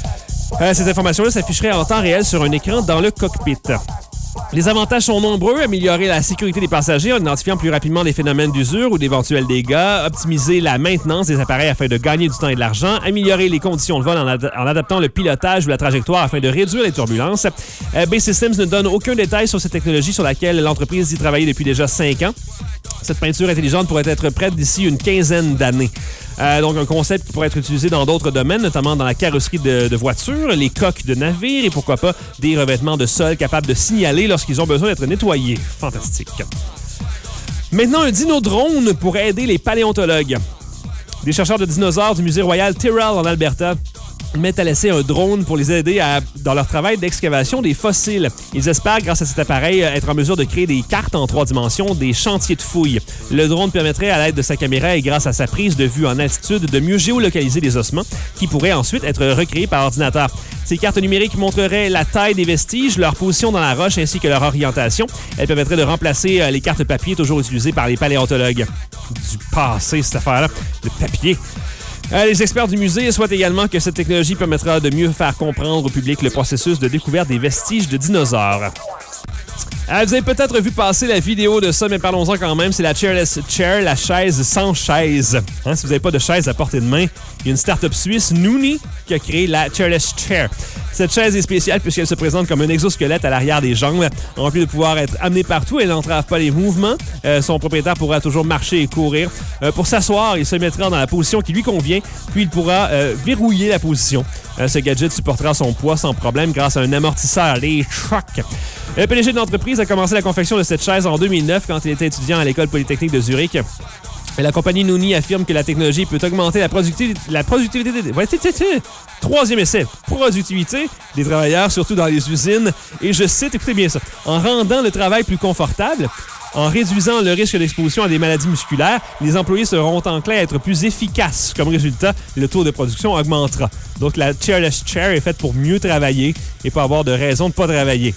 Ces informations-là s'afficheraient en temps réel sur un écran dans le cockpit. Les avantages sont nombreux. Améliorer la sécurité des passagers en identifiant plus rapidement les phénomènes d'usure ou d'éventuels dégâts. Optimiser la maintenance des appareils afin de gagner du temps et de l'argent. Améliorer les conditions de vol en adaptant le pilotage ou la trajectoire afin de réduire les turbulences. BAE Systems ne donne aucun détail sur cette technologie sur laquelle l'entreprise y travaille depuis déjà 5 ans. Cette peinture intelligente pourrait être prête d'ici une quinzaine d'années. Donc, un concept qui pourrait être utilisé dans d'autres domaines, notamment dans la carrosserie de voitures, les coques de navires et pourquoi pas des revêtements de sol capables de signaler lorsqu'ils ont besoin d'être nettoyés. Fantastique. Maintenant, un dino-drone pour aider les paléontologues. Des chercheurs de dinosaures du Musée royal Tyrrell en Alberta mettent à l'essai un drone pour les aider dans leur travail d'excavation des fossiles. Ils espèrent, grâce à cet appareil, être en mesure de créer des cartes en 3 dimensions des chantiers de fouilles. Le drone permettrait, à l'aide de sa caméra et grâce à sa prise de vue en altitude, de mieux géolocaliser les ossements qui pourraient ensuite être recréés par ordinateur. Ces cartes numériques montreraient la taille des vestiges, leur position dans la roche ainsi que leur orientation. Elles permettraient de remplacer les cartes papier toujours utilisées par les paléontologues. Du passé, cette affaire-là. Le papier. Les experts du musée souhaitent également que cette technologie permettra de mieux faire comprendre au public le processus de découverte des vestiges de dinosaures. Vous avez peut-être vu passer la vidéo de ça, mais parlons-en quand même. C'est la Chairless Chair, la chaise sans chaise. Si vous n'avez pas de chaise à portée de main, il y a une start-up suisse, Noonie, qui a créé la Chairless Chair. Cette chaise est spéciale puisqu'elle se présente comme un exosquelette à l'arrière des jambes. En plus de pouvoir être amenée partout, elle n'entrave pas les mouvements. Son propriétaire pourra toujours marcher et courir. Pour s'asseoir, il se mettra dans la position qui lui convient, puis il pourra verrouiller la position. Ce gadget supportera son poids sans problème grâce à un amortisseur, les trucks. Le PDG de l'entreprise a commencé la confection de cette chaise en 2009 quand il était étudiant à l'École polytechnique de Zurich. La compagnie Noonie affirme que la technologie peut augmenter la productivité troisième essai, productivité des travailleurs, surtout dans les usines. Et je cite, écoutez bien ça, en rendant le travail plus confortable, en réduisant le risque d'exposition à des maladies musculaires, les employés seront enclins à être plus efficaces. Comme résultat, le taux de production augmentera. Donc, la Chairless Chair est faite pour mieux travailler et pas avoir de raison de ne pas travailler.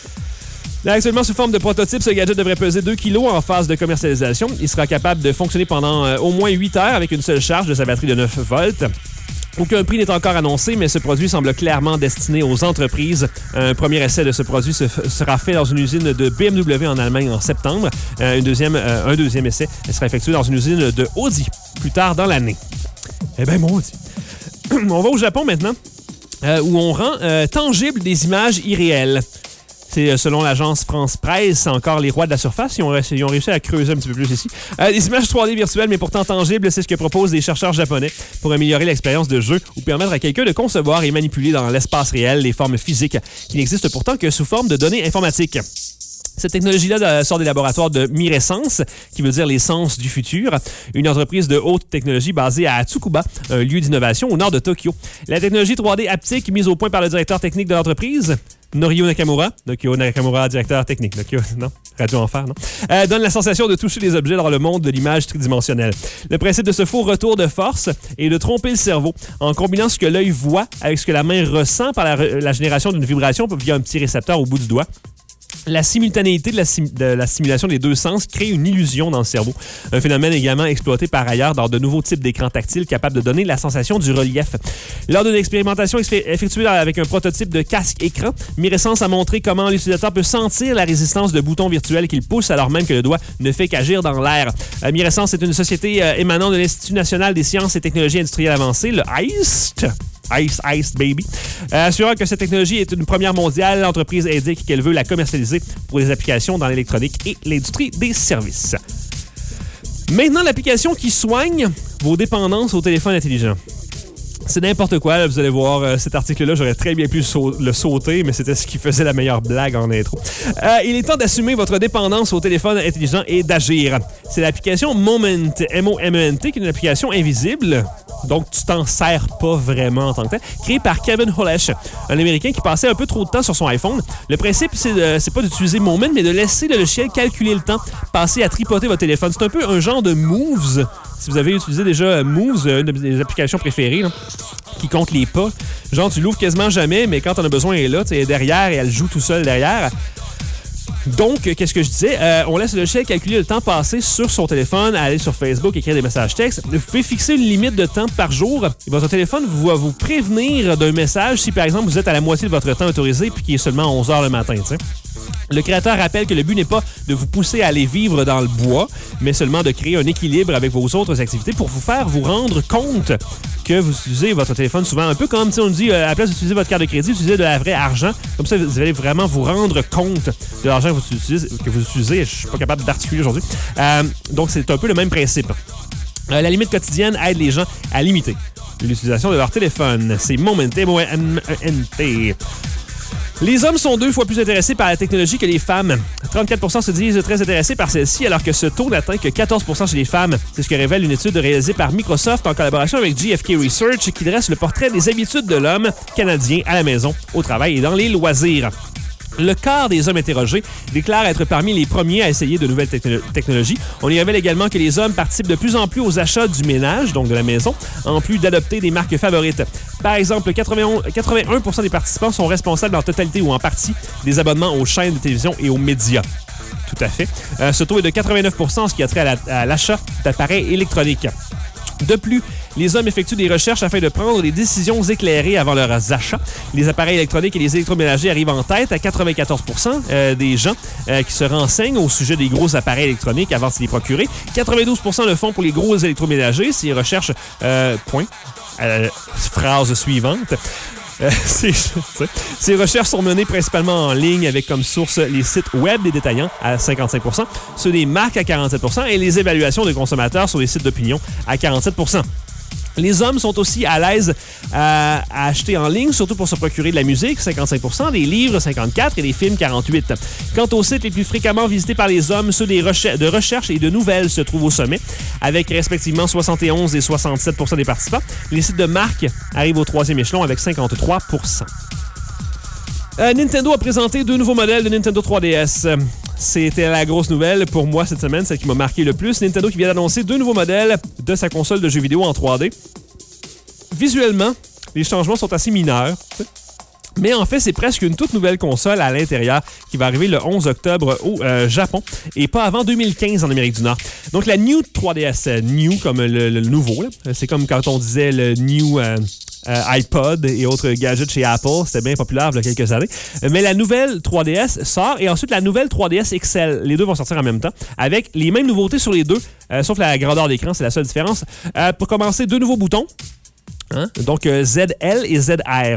Là, actuellement, sous forme de prototype, ce gadget devrait peser 2 kg en phase de commercialisation. Il sera capable de fonctionner pendant au moins 8 heures avec une seule charge de sa batterie de 9 volts. Aucun prix n'est encore annoncé, mais ce produit semble clairement destiné aux entreprises. Un premier essai de ce produit sera fait dans une usine de BMW en Allemagne en septembre. Un deuxième essai sera effectué dans une usine de Audi plus tard dans l'année. Eh bien, maudit. On va au Japon maintenant, où on rend tangible des images irréelles. C'est selon l'agence France Presse, encore les rois de la surface. Ils ont réussi à creuser un petit peu plus ici. Des images 3D virtuelles, mais pourtant tangibles, c'est ce que proposent des chercheurs japonais pour améliorer l'expérience de jeu ou permettre à quelqu'un de concevoir et manipuler dans l'espace réel les formes physiques qui n'existent pourtant que sous forme de données informatiques. Cette technologie-là sort des laboratoires de Mirescence, qui veut dire les sens du futur, une entreprise de haute technologie basée à Tsukuba, un lieu d'innovation au nord de Tokyo. La technologie 3D haptique mise au point par le directeur technique de l'entreprise, Norio Nakamura, directeur technique, Radio Enfer, donne la sensation de toucher les objets dans le monde de l'image tridimensionnelle. Le principe de ce faux retour de force est de tromper le cerveau en combinant ce que l'œil voit avec ce que la main ressent par la génération d'une vibration via un petit récepteur au bout du doigt. La simultanéité de la stimulation des deux sens crée une illusion dans le cerveau. Un phénomène également exploité par ailleurs dans de nouveaux types d'écrans tactiles capables de donner la sensation du relief. Lors d'une expérimentation effectuée avec un prototype de casque écran, Mirescence a montré comment l'utilisateur peut sentir la résistance de boutons virtuels qu'il pousse alors même que le doigt ne fait qu'agir dans l'air. Mirescence est une société émanant de l'Institut national des sciences et technologies industrielles avancées, le ICE, baby. Assurant que cette technologie est une première mondiale, l'entreprise indique qu'elle veut la commercialiser pour des applications dans l'électronique et l'industrie des services. Maintenant, l'application qui soigne vos dépendances au téléphone intelligent. C'est n'importe quoi, là, vous allez voir cet article-là, j'aurais très bien pu le sauter, mais c'était ce qui faisait la meilleure blague en intro. Il est temps d'assumer votre dépendance au téléphone intelligent et d'agir. C'est l'application Moment, M-O-M-E-N-T, qui est une application invisible, donc tu t'en sers pas vraiment en tant que tel, créée par Kevin Holesh, un Américain qui passait un peu trop de temps sur son iPhone. Le principe, c'est pas d'utiliser Moment, mais de laisser le logiciel calculer le temps, passer à tripoter votre téléphone. C'est un peu un genre de Moves. Si vous avez utilisé déjà Moves, une de mes applications préférées, là, qui compte les pas. Genre, tu l'ouvres quasiment jamais, mais quand on a besoin, elle est là, tu es derrière et elle joue tout seul derrière. Donc, qu'est-ce que je disais? On laisse le logiciel calculer le temps passé sur son téléphone, aller sur Facebook, écrire des messages textes. Vous pouvez fixer une limite de temps par jour. Et votre téléphone va vous prévenir d'un message si, par exemple, vous êtes à la moitié de votre temps autorisé puis qu'il est seulement 11 h le matin, tu sais. Le créateur rappelle que le but n'est pas de vous pousser à aller vivre dans le bois, mais seulement de créer un équilibre avec vos autres activités pour vous faire vous rendre compte que vous utilisez votre téléphone souvent. Un peu comme, on dit, à la place d'utiliser votre carte de crédit, utilisez de la vraie argent. Comme ça, vous allez vraiment vous rendre compte de l'argent que vous utilisez. Je suis pas capable d'articuler aujourd'hui. Donc, c'est un peu le même principe. La limite quotidienne aide les gens à limiter l'utilisation de leur téléphone. C'est Moment, M-O-M-E-N-T. Les hommes sont 2 fois plus intéressés par la technologie que les femmes. 34% se disent très intéressés par celle-ci, alors que ce taux n'atteint que 14% chez les femmes. C'est ce que révèle une étude réalisée par Microsoft en collaboration avec GfK Research qui dresse le portrait des habitudes de l'homme canadien à la maison, au travail et dans les loisirs. Le quart des hommes interrogés déclarent être parmi les premiers à essayer de nouvelles technologies. On y révèle également que les hommes participent de plus en plus aux achats du ménage, donc de la maison, en plus d'adopter des marques favorites. Par exemple, 81% des participants sont responsables en totalité ou en partie des abonnements aux chaînes de télévision et aux médias. Tout à fait. Ce taux est de 89% en ce qui a trait à l'achat d'appareils électroniques. De plus, les hommes effectuent des recherches afin de prendre des décisions éclairées avant leurs achats. Les appareils électroniques et les électroménagers arrivent en tête à 94% des gens qui se renseignent au sujet des gros appareils électroniques avant de se les procurer. 92% le font pour les gros électroménagers. Ces recherches... phrase suivante. Ces recherches sont menées principalement en ligne avec comme source les sites web des détaillants à 55%, ceux des marques à 47% et les évaluations de consommateurs sur les sites d'opinion à 47%. Les hommes sont aussi à l'aise à acheter en ligne, surtout pour se procurer de la musique, 55%, des livres, 54% et des films, 48%. Quant aux sites les plus fréquemment visités par les hommes, ceux de recherche et de nouvelles se trouvent au sommet, avec respectivement 71% et 67% des participants. Les sites de marque arrivent au 3e échelon avec 53%. Nintendo a présenté 2 nouveaux modèles de Nintendo 3DS. C'était la grosse nouvelle pour moi cette semaine, celle qui m'a marqué le plus. Nintendo qui vient d'annoncer 2 nouveaux modèles de sa console de jeux vidéo en 3D. Visuellement, les changements sont assez mineurs. Mais en fait, c'est presque une toute nouvelle console à l'intérieur qui va arriver le 11 octobre au Japon et pas avant 2015 en Amérique du Nord. Donc la New 3DS, New comme le nouveau, là. C'est comme quand on disait le New... iPod et autres gadgets chez Apple. C'était bien populaire il y a quelques années. Mais la nouvelle 3DS sort et ensuite la nouvelle 3DS XL. Les deux vont sortir en même temps avec les mêmes nouveautés sur les deux, sauf la grandeur d'écran, c'est la seule différence. Pour commencer, 2 nouveaux boutons. Donc ZL et ZR.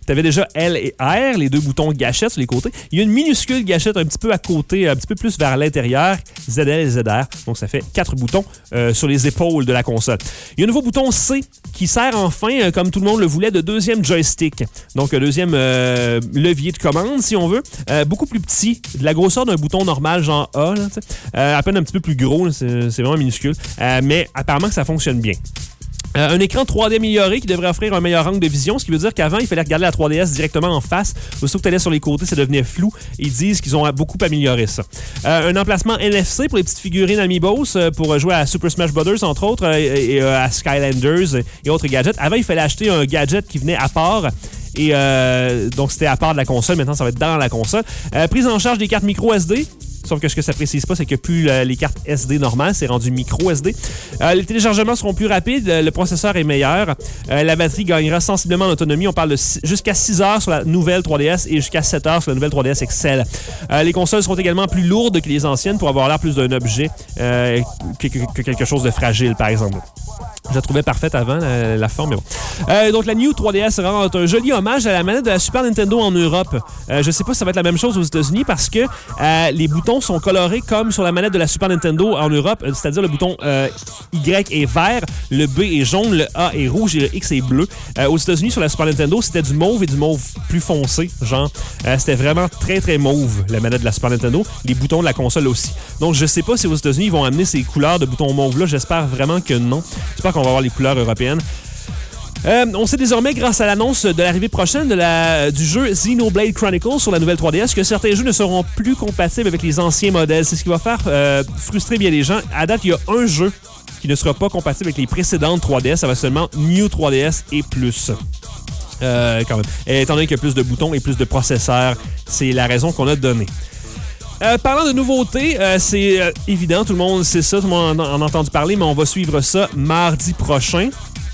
tu avais déjà L et R, les deux boutons gâchettes sur les côtés. Il y a une minuscule gâchette un petit peu à côté, un petit peu plus vers l'intérieur, ZL et ZR. Donc, ça fait 4 boutons sur les épaules de la console. Il y a un nouveau bouton C qui sert enfin, comme tout le monde le voulait, de deuxième joystick. Donc, un deuxième levier de commande, si on veut. Beaucoup plus petit, de la grosseur d'un bouton normal, genre A, là, à peine un petit peu plus gros, là, c'est vraiment minuscule. Mais apparemment que ça fonctionne bien. Un écran 3D amélioré qui devrait offrir un meilleur angle de vision, ce qui veut dire qu'avant, il fallait regarder la 3DS directement en face. Aussitôt que tu allais sur les côtés, ça devenait flou. Ils disent qu'ils ont beaucoup amélioré ça. Un emplacement NFC pour les petites figurines Amiibos pour jouer à Super Smash Bros. Entre autres, et à Skylanders et autres gadgets. Avant, il fallait acheter un gadget qui venait à part. Et donc, c'était à part de la console. Maintenant, ça va être dans la console. Prise en charge des cartes micro SD. Sauf que ce que ça précise pas, c'est que plus les cartes SD normales, c'est rendu micro SD. Les téléchargements seront plus rapides, le processeur est meilleur, la batterie gagnera sensiblement en autonomie. On parle de jusqu'à 6 heures sur la nouvelle 3DS et jusqu'à 7 heures sur la nouvelle 3DS XL. Les consoles seront également plus lourdes que les anciennes pour avoir l'air plus d'un objet que quelque chose de fragile, par exemple. Je la trouvais parfaite avant, la forme, mais bon. Donc, la New 3DS rend un joli hommage à la manette de la Super Nintendo en Europe. Je sais pas si ça va être la même chose aux États-Unis parce que les boutons sont colorés comme sur la manette de la Super Nintendo en Europe, c'est-à-dire le bouton Y est vert, le B est jaune, le A est rouge et le X est bleu. Aux États-Unis, sur la Super Nintendo, c'était du mauve et du mauve plus foncé, genre. C'était vraiment très, très mauve, la manette de la Super Nintendo. Les boutons de la console aussi. Donc, je sais pas si aux États-Unis, ils vont amener ces couleurs de boutons mauve-là. J'espère vraiment que non. J'espère qu'on va avoir les couleurs européennes. On sait désormais, grâce à l'annonce de l'arrivée prochaine du jeu Xenoblade Chronicles sur la nouvelle 3DS, que certains jeux ne seront plus compatibles avec les anciens modèles. C'est ce qui va faire frustrer bien les gens. À date, il y a un jeu qui ne sera pas compatible avec les précédentes 3DS. Ça va seulement New 3DS et plus. Quand même. Et étant donné qu'il y a plus de boutons et plus de processeurs, c'est la raison qu'on a donnée. Parlant de nouveautés, c'est évident, tout le monde sait ça, tout le monde en a entendu parler, mais on va suivre ça mardi prochain.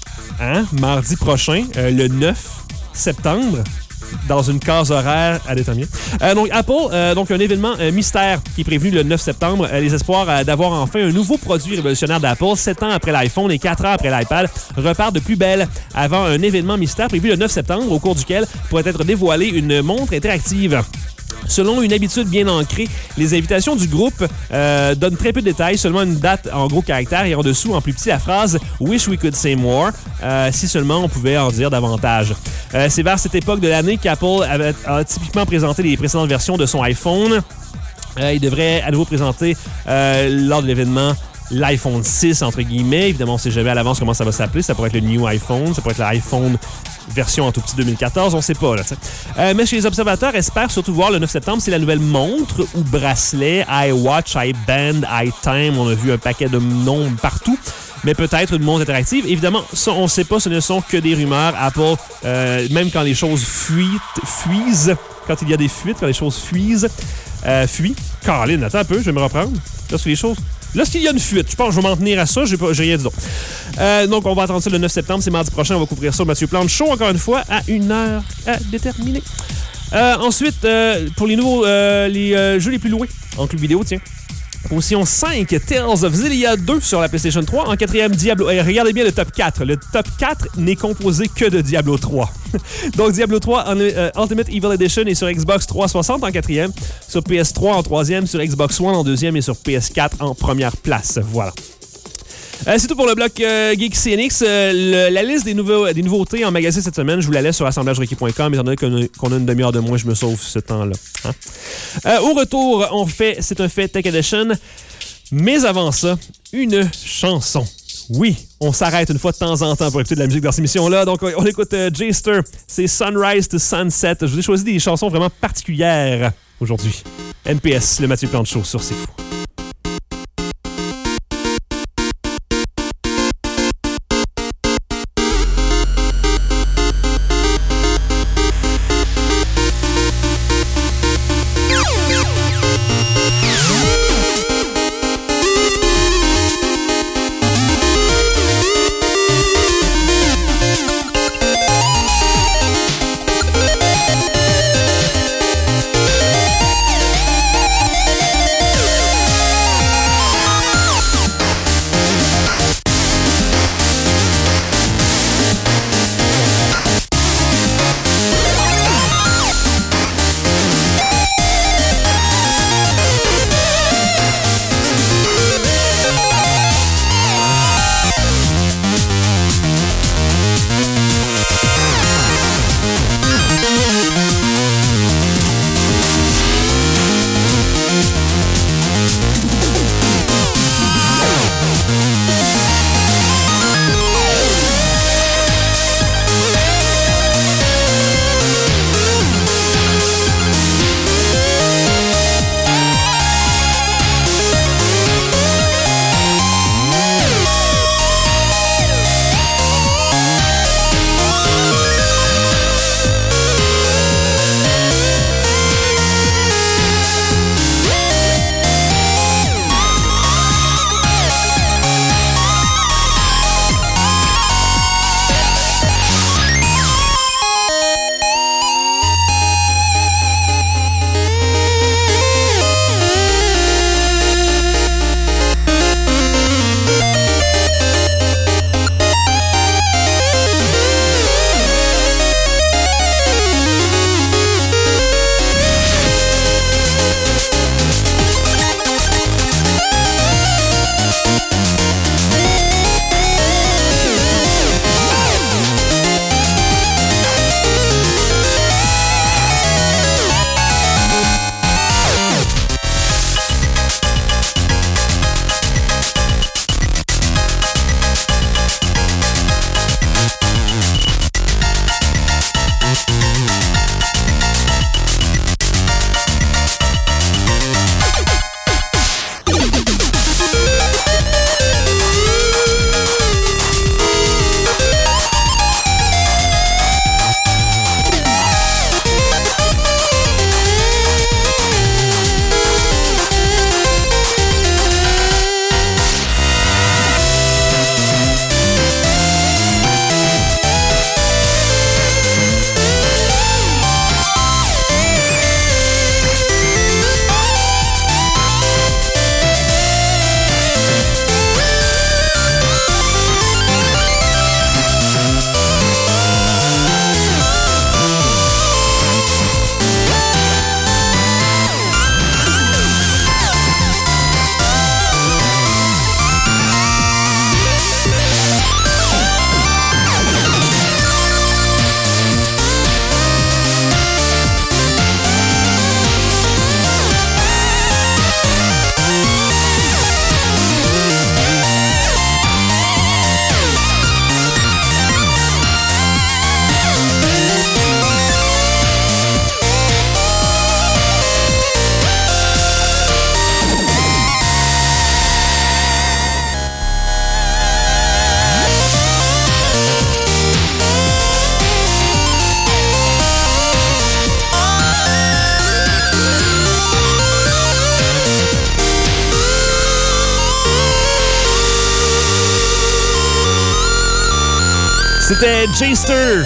Mardi prochain, le 9 septembre, dans une case horaire à déterminer. Donc, Apple, donc un événement mystère qui est prévu le 9 septembre. Les espoirs d'avoir enfin un nouveau produit révolutionnaire d'Apple, 7 ans après l'iPhone et 4 ans après l'iPad, repartent de plus belle avant un événement mystère prévu le 9 septembre, au cours duquel pourrait être dévoilée une montre interactive. Selon une habitude bien ancrée, les invitations du groupe donnent très peu de détails, seulement une date en gros caractères et en dessous, en plus petit, la phrase « Wish we could say more », si seulement on pouvait en dire davantage. C'est vers cette époque de l'année qu'Apple a typiquement présenté les précédentes versions de son iPhone. Il devrait à nouveau présenter lors de l'événement l'iPhone 6, entre guillemets. Évidemment, on ne sait jamais à l'avance comment ça va s'appeler. Ça pourrait être le New iPhone, ça pourrait être l'iPhone version en tout petit 2014, on ne sait pas. Là, mais chez les observateurs, espèrent surtout voir le 9 septembre, c'est la nouvelle montre ou bracelet, iWatch, iBand, iTime. On a vu un paquet de noms partout. Mais peut-être une montre interactive. Évidemment, ça, on ne sait pas, ce ne sont que des rumeurs. Apple, même quand les choses fuisent, quand il y a des fuites, quand les choses fuient. Caroline, attends un peu, je vais me reprendre. Lorsqu'il y a une fuite, je pense que je vais m'en tenir à ça, j'ai rien dit d'autre. Donc, on va attendre ça le 9 septembre, c'est mardi prochain, on va couvrir ça au Mathieu Plante Show, encore une fois, à une heure à déterminer. Ensuite, pour les nouveaux jeux les plus loués en club vidéo, tiens. Position 5, Tales of Xillia 2 sur la PlayStation 3. En 4e, Diablo. Regardez bien le top 4. Le top 4 n'est composé que de Diablo 3. Donc, Diablo 3 Ultimate Evil Edition est sur Xbox 360 en 4e, sur PS3 en 3e, sur Xbox One en 2e et sur PS4 en première place. Voilà. C'est tout pour le bloc Geek CNX. La liste des nouveautés en magasin cette semaine, je vous la laisse sur assemblagerequis.com. Étant donné qu'on a une demi-heure de moins, je me sauve ce temps-là. Au retour, c'est un fait Tech Edition. Mais avant ça, une chanson. Oui, on s'arrête une fois de temps en temps pour écouter de la musique dans cette émission-là. Donc, on écoute Jayster. C'est Sunrise to Sunset. Je vous ai choisi des chansons vraiment particulières aujourd'hui. NPS, le Mathieu Plante Show sur C'est Fou. C'était Jester.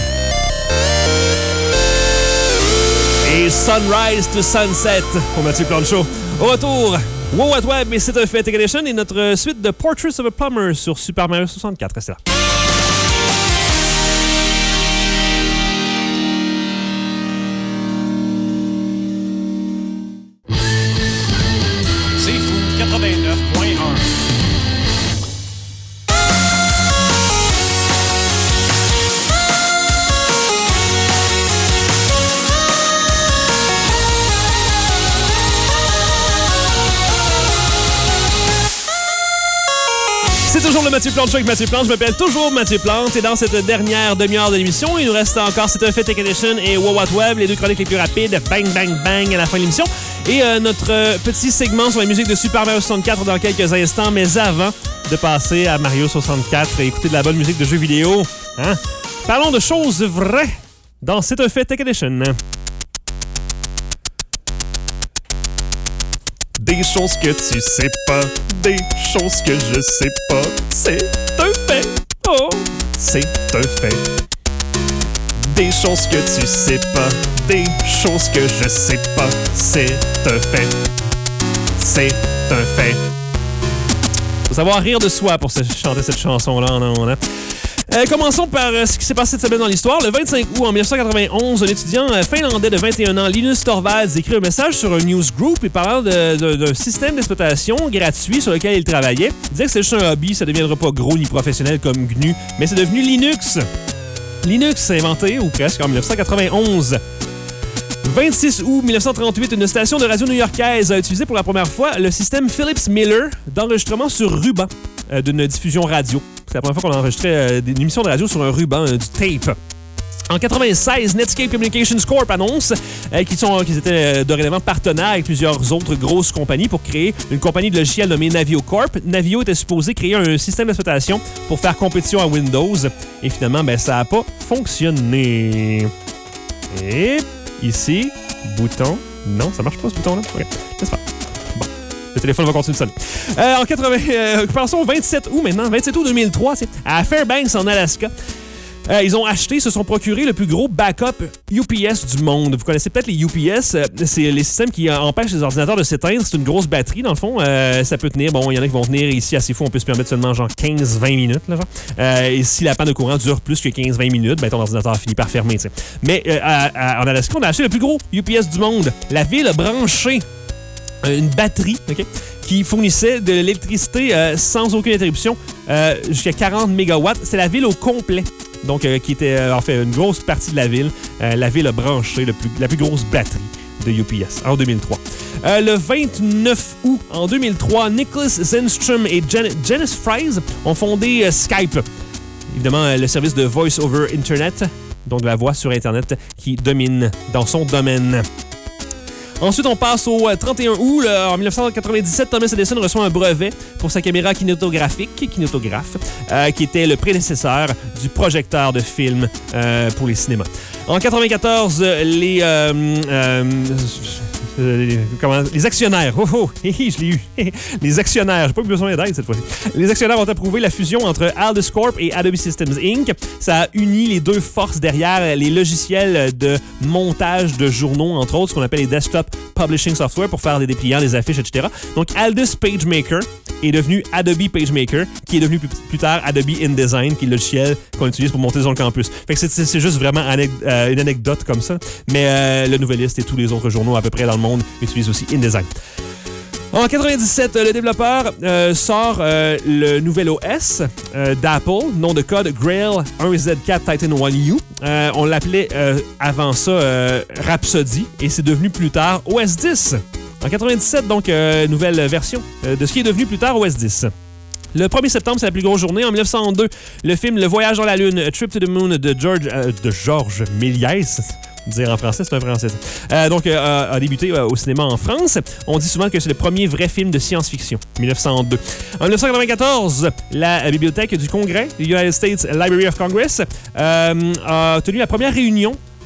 Et Sunrise to Sunset pour Mathieu Plante Show. Au retour, Wow What Web et c'est un fait Edition et notre suite de Portraits of a Plumber sur Super Mario 64. Restez là.
C'est fou, 89.1.
C'est toujours le Mathieu Plante Show avec Mathieu Plante. Je m'appelle toujours Mathieu Plante et dans cette dernière demi-heure de l'émission, il nous reste encore C'est un fait Tech Edition et Wow What Web, les deux chroniques les plus rapides, bang, bang, bang à la fin de l'émission. Et notre petit segment sur la musique de Super Mario 64 dans quelques instants, mais avant de passer à Mario 64 et écouter de la bonne musique de jeux vidéo, hein? Parlons de choses vraies dans C'est un fait Tech Edition. Des choses que tu sais pas, des choses que je sais pas, c'est un fait. Oh, c'est un fait. Des choses que tu sais pas, des choses que je sais pas, c'est un fait. C'est un fait. Faut savoir rire de soi pour chanter cette chanson-là. Non, hein? Commençons par ce qui s'est passé cette semaine dans l'histoire. Le 25 août en 1991, un étudiant finlandais de 21 ans, Linus Torvalds, écrit un message sur un newsgroup et parlant d'un système d'exploitation gratuit sur lequel il travaillait. Il disait que c'est juste un hobby, ça ne deviendra pas gros ni professionnel comme GNU, mais c'est devenu Linux. Linux, inventé, ou presque, en 1991. 26 août 1938, une station de radio new-yorkaise a utilisé pour la première fois le système Philips Miller d'enregistrement sur ruban d'une diffusion radio. C'est la première fois qu'on a enregistré une émission de radio sur un ruban, du tape. En 96, Netscape Communications Corp annonce qu'ils étaient dorénavant partenaires avec plusieurs autres grosses compagnies pour créer une compagnie de logiciels nommée Navio Corp. Navio était supposé créer un système d'exploitation pour faire compétition à Windows. Et finalement, ça n'a pas fonctionné. Et ici, bouton. Non, ça marche pas ce bouton-là. OK, laisse faire. Bon, le téléphone va continuer de sonner. Passons au 27 août maintenant. 27 août 2003, c'est à Fairbanks, en Alaska. Ils ont acheté, se sont procurés le plus gros backup UPS du monde. Vous connaissez peut-être les UPS. C'est les systèmes qui empêchent les ordinateurs de s'éteindre. C'est une grosse batterie, dans le fond. Ça peut tenir, il y en a qui vont tenir ici assez fou. On peut se permettre seulement genre 15-20 minutes. Là, genre. Et si la panne de courant dure plus que 15-20 minutes, ton ordinateur finit par fermer. T'sais. Mais en Alaska, on a acheté le plus gros UPS du monde. La ville a branché une batterie, OK, qui fournissait de l'électricité sans aucune interruption jusqu'à 40 mégawatts. C'est la ville au complet. Donc, qui était en fait une grosse partie de la ville. La ville a branché la plus grosse batterie de UPS en 2003. Le 29 août en 2003, Nicholas Zenstrom et Janice Fries ont fondé Skype. Évidemment, le service de Voice over Internet, donc de la voix sur Internet, qui domine dans son domaine. Ensuite, on passe au 31 août. En 1997, Thomas Edison reçoit un brevet pour sa caméra kinétographe, qui était le prédécesseur du projecteur de film pour les cinémas. En 1994, les actionnaires, je l'ai eu. Les actionnaires, j'ai pas eu besoin d'aide cette fois-ci. Les actionnaires ont approuvé la fusion entre Aldus Corp et Adobe Systems Inc. Ça a uni les deux forces derrière les logiciels de montage de journaux, entre autres, ce qu'on appelle les desktop publishing software pour faire des dépliants, des affiches, etc. Donc, Aldus PageMaker est devenu Adobe PageMaker, qui est devenu plus tard Adobe InDesign, qui est le logiciel qu'on utilise pour monter sur le campus. Fait que c'est juste vraiment une anecdote comme ça. Mais le Nouvelliste et tous les autres journaux à peu près dans le monde utilisent aussi InDesign. En 1997, le développeur sort le nouvel OS d'Apple, nom de code Grail 1Z4 Titan One U. On l'appelait avant ça Rhapsody et c'est devenu plus tard OS 10. En 1997, donc, nouvelle version de ce qui est devenu plus tard OS 10. Le 1er septembre, c'est la plus grosse journée. En 1902, le film Le Voyage dans la Lune, A Trip to the Moon de Georges Méliès. Dire en français, c'est un français. Donc, a débuté au cinéma en France. On dit souvent que c'est le premier vrai film de science-fiction, 1902. En 1994, la Bibliothèque du Congrès, United States Library of Congress, a tenu la première réunion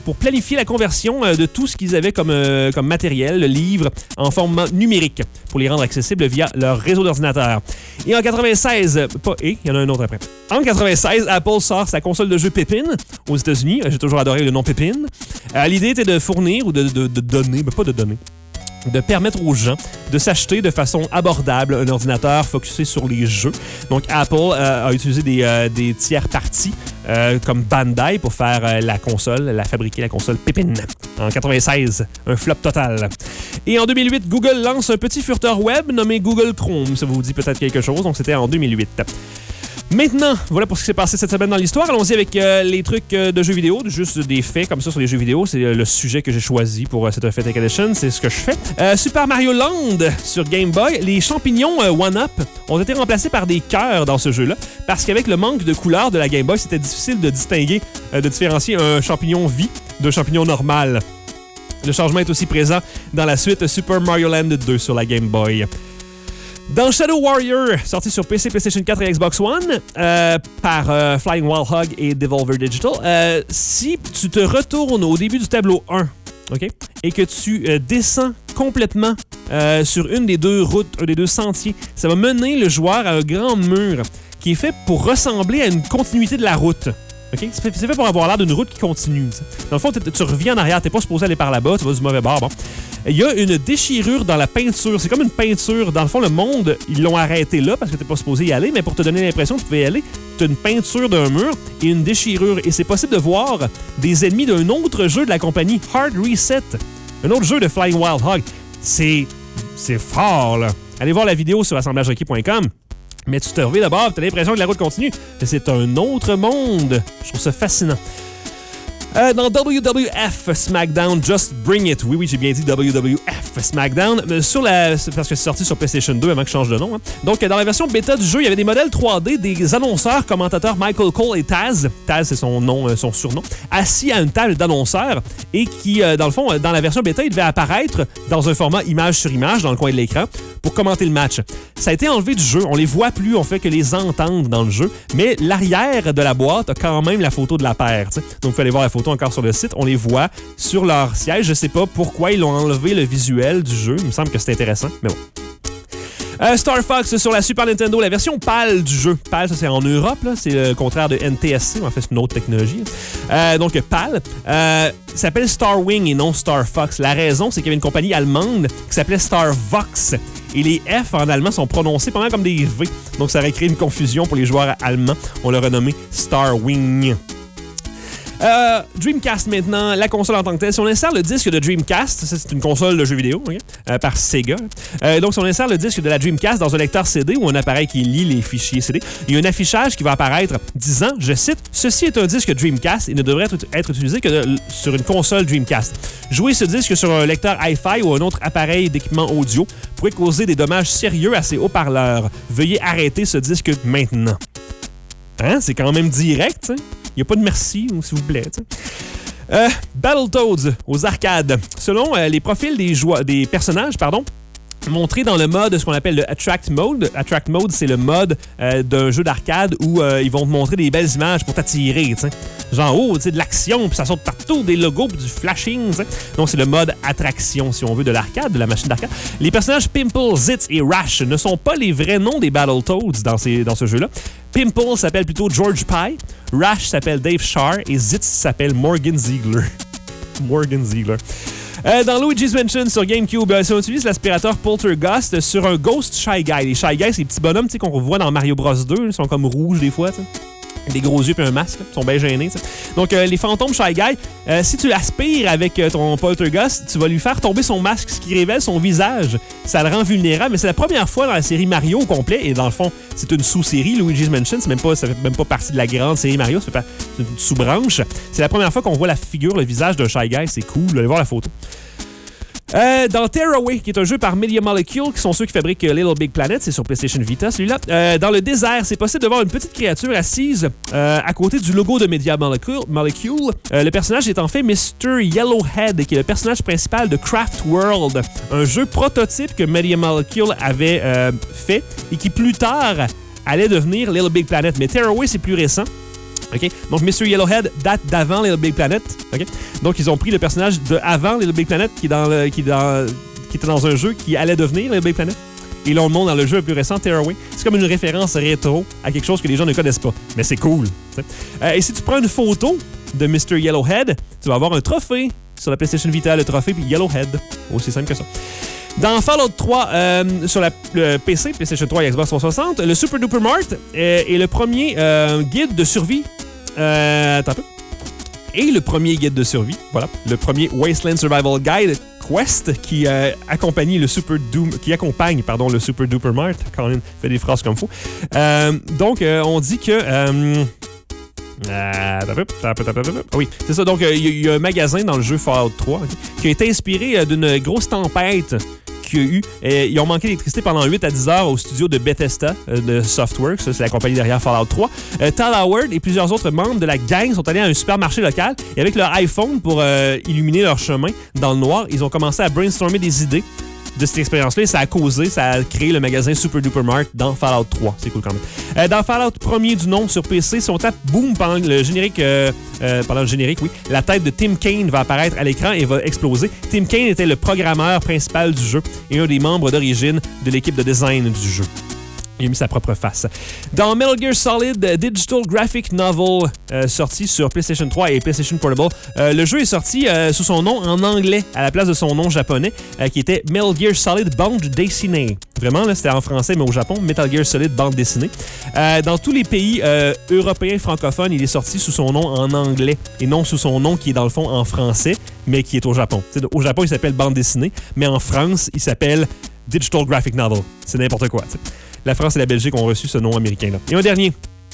pour planifier la conversion de tout ce qu'ils avaient comme matériel, livres, en format numérique, pour les rendre accessibles via leur réseau d'ordinateurs. Et en 96, il y en a un autre après. En 96, Apple sort sa console de jeu Pippin aux États-Unis. J'ai toujours adoré le nom Pippin. L'idée était de fournir ou de donner, mais pas de donner, de permettre aux gens de s'acheter de façon abordable un ordinateur focusé sur les jeux. Donc, Apple a utilisé des tiers parties comme Bandai pour faire fabriquer la console Pippin. En 96, un flop total. Et en 2008, Google lance un petit furteur web nommé Google Chrome. Ça vous dit peut-être quelque chose, donc c'était en 2008. Maintenant, voilà pour ce qui s'est passé cette semaine dans l'histoire. Allons-y avec les trucs de jeux vidéo, juste des faits comme ça sur les jeux vidéo. C'est le sujet que j'ai choisi pour cette Fête Edition. C'est ce que je fais. Super Mario Land sur Game Boy. Les champignons One-Up ont été remplacés par des cœurs dans ce jeu-là parce qu'avec le manque de couleurs de la Game Boy, c'était difficile de distinguer, de différencier un champignon vie d'un champignon normal. Le changement est aussi présent dans la suite Super Mario Land 2 sur la Game Boy. Dans Shadow Warrior, sorti sur PC, PlayStation 4 et Xbox One, par Flying Wild Hog et Devolver Digital, si tu te retournes au début du tableau 1, OK, et que tu descends complètement sur une des deux routes, un des deux sentiers, ça va mener le joueur à un grand mur qui est fait pour ressembler à une continuité de la route. Okay? C'est fait pour avoir l'air d'une route qui continue. T'sais. Dans le fond, tu reviens en arrière, t'es pas supposé aller par là-bas, tu vas du mauvais bord. Bon. Il y a une déchirure dans la peinture. C'est comme une peinture. Dans le fond, le monde, ils l'ont arrêté là parce que t'es pas supposé y aller, mais pour te donner l'impression que tu pouvais y aller, t'as une peinture d'un mur et une déchirure. Et c'est possible de voir des ennemis d'un autre jeu de la compagnie, Hard Reset. Un autre jeu de Flying Wild Hog. C'est fort, là. Allez voir la vidéo sur assemblagehockey.com. Mais tu te reviens d'abord, tu as l'impression que la route continue. Mais c'est un autre monde. Je trouve ça fascinant. Dans WWF SmackDown Just Bring It. Oui, j'ai bien dit WWF SmackDown. C'est parce que c'est sorti sur PlayStation 2 avant que je change de nom. Hein. Donc, dans la version bêta du jeu, il y avait des modèles 3D des annonceurs, commentateurs Michael Cole et Taz. Taz, c'est son nom, son surnom. Assis à une table d'annonceurs et qui, dans le fond, dans la version bêta, il devait apparaître dans un format image sur image dans le coin de l'écran pour commenter le match. Ça a été enlevé du jeu. On les voit plus, on fait que les entendre dans le jeu. Mais l'arrière de la boîte a quand même la photo de la paire. T'sais. Donc, il faut aller voir la photo encore sur le site. On les voit sur leur siège. Je sais pas pourquoi ils ont enlevé le visuel du jeu. Il me semble que c'est intéressant, mais bon. Star Fox sur la Super Nintendo, la version PAL du jeu. PAL, ça c'est en Europe, là. C'est le contraire de NTSC, en fait c'est une autre technologie. Donc PAL s'appelle Star Wing et non Star Fox. La raison, c'est qu'il y avait une compagnie allemande qui s'appelait Star Vox. Et les F en allemand sont prononcés pas mal comme des V. Donc ça aurait créé une confusion pour les joueurs allemands. On l'a renommé Star Wing. Dreamcast maintenant, la console en tant que telle. Si on insère le disque de Dreamcast, ça c'est une console de jeux vidéo par Sega. Donc si on insère le disque de la Dreamcast dans un lecteur CD ou un appareil qui lit les fichiers CD, il y a un affichage qui va apparaître disant, je cite, « Ceci est un disque Dreamcast et ne devrait être utilisé que sur une console Dreamcast. Jouer ce disque sur un lecteur Hi-Fi ou un autre appareil d'équipement audio pourrait causer des dommages sérieux à ses haut-parleurs. Veuillez arrêter ce disque maintenant. » Hein? C'est quand même direct, t'sais. Il n'y a pas de merci, s'il vous plaît. Battletoads aux arcades. Selon les profils des personnages, montrés dans le mode, ce qu'on appelle le Attract Mode. Attract Mode, c'est le mode d'un jeu d'arcade où ils vont te montrer des belles images pour t'attirer. T'sais. Genre, de l'action, puis ça saute partout, des logos, puis du flashing. T'sais. Donc, c'est le mode attraction, si on veut, de l'arcade, de la machine d'arcade. Les personnages Pimple, Zitz et Rash ne sont pas les vrais noms des Battletoads dans ce jeu-là. Pimple s'appelle plutôt George Pye, Rash s'appelle Dave Sharr et Zitz s'appelle Morgan Ziegler. Morgan Ziegler. Dans Luigi's Mansion sur GameCube, si on utilise l'aspirateur Poltergeist sur un Ghost Shy Guy. Les Shy Guys, c'est les petits bonhommes qu'on voit dans Mario Bros 2, ils sont comme rouges des fois. T'sais. Des gros yeux et un masque, ils sont bien gênés. T'sais. Donc, les fantômes Shy Guy, si tu l'aspires avec ton Poltergeist, tu vas lui faire tomber son masque, ce qui révèle son visage. Ça le rend vulnérable, mais c'est la première fois dans la série Mario au complet, et dans le fond, c'est une sous-série, Luigi's Mansion, ça fait même pas partie de la grande série Mario, c'est une sous-branche. C'est la première fois qu'on voit la figure, le visage d'un Shy Guy, c'est cool, allez voir la photo. Dans Tearaway, qui est un jeu par Media Molecule, qui sont ceux qui fabriquent Little Big Planet, c'est sur PlayStation Vita celui-là. Dans le désert, c'est possible de voir une petite créature assise à côté du logo de Media Molecule. Le personnage est en fait Mr. Yellowhead, qui est le personnage principal de Craft World, un jeu prototype que Media Molecule avait fait et qui plus tard allait devenir Little Big Planet. Mais Tearaway, c'est plus récent. OK? Donc, Mr. Yellowhead date d'avant Little Big Planet. OK? Donc, ils ont pris le personnage de avant Little Big Planet qui était dans un jeu qui allait devenir Little Big Planet. Et là, on le montre dans le jeu le plus récent, Tearaway. C'est comme une référence rétro à quelque chose que les gens ne connaissent pas. Mais c'est cool. Et si tu prends une photo de Mr. Yellowhead, tu vas avoir un trophée sur la PlayStation Vita, le trophée puis Yellowhead. Aussi simple que ça. Dans Fallout 3, sur le PC, PlayStation 3 et Xbox 360, le Super Duper Mart est le premier guide de survie. Attends un peu. Et le premier guide de survie, voilà, le premier Wasteland Survival Guide Quest qui accompagne le Super Duper Mart. Colin fait des phrases comme fou. Donc, on dit que... oui, c'est ça. Donc, il y a un magasin dans le jeu Fallout 3 okay, qui a été inspiré d'une grosse tempête qu'il y a eu. Ils ont manqué d'électricité pendant 8 à 10 heures au studio de Bethesda, de Softworks. Ça, c'est la compagnie derrière Fallout 3. Tal Howard et plusieurs autres membres de la gang sont allés à un supermarché local et avec leur iPhone pour illuminer leur chemin dans le noir, ils ont commencé à brainstormer des idées de cette expérience-là et ça a créé le magasin Super Duper Mart dans Fallout 3. C'est cool quand même. Dans Fallout premier du nom sur PC, si on tape boom pendant le générique, oui, la tête de Tim Kaine va apparaître à l'écran et va exploser. Tim Kaine était le programmeur principal du jeu et un des membres d'origine de l'équipe de design du jeu. Il a mis sa propre face. Dans Metal Gear Solid Digital Graphic Novel, sorti sur PlayStation 3 et PlayStation Portable, le jeu est sorti sous son nom en anglais à la place de son nom japonais, qui était Metal Gear Solid Bande Dessinée. Vraiment, là, c'était en français, mais au Japon, Metal Gear Solid Bande Dessinée. Dans tous les pays européens francophones, il est sorti sous son nom en anglais et non sous son nom qui est dans le fond en français, mais qui est au Japon. T'sais, au Japon, il s'appelle Bande Dessinée, mais en France, il s'appelle Digital Graphic Novel. C'est n'importe quoi, t'sais. La France et la Belgique ont reçu ce nom américain-là. Et un dernier.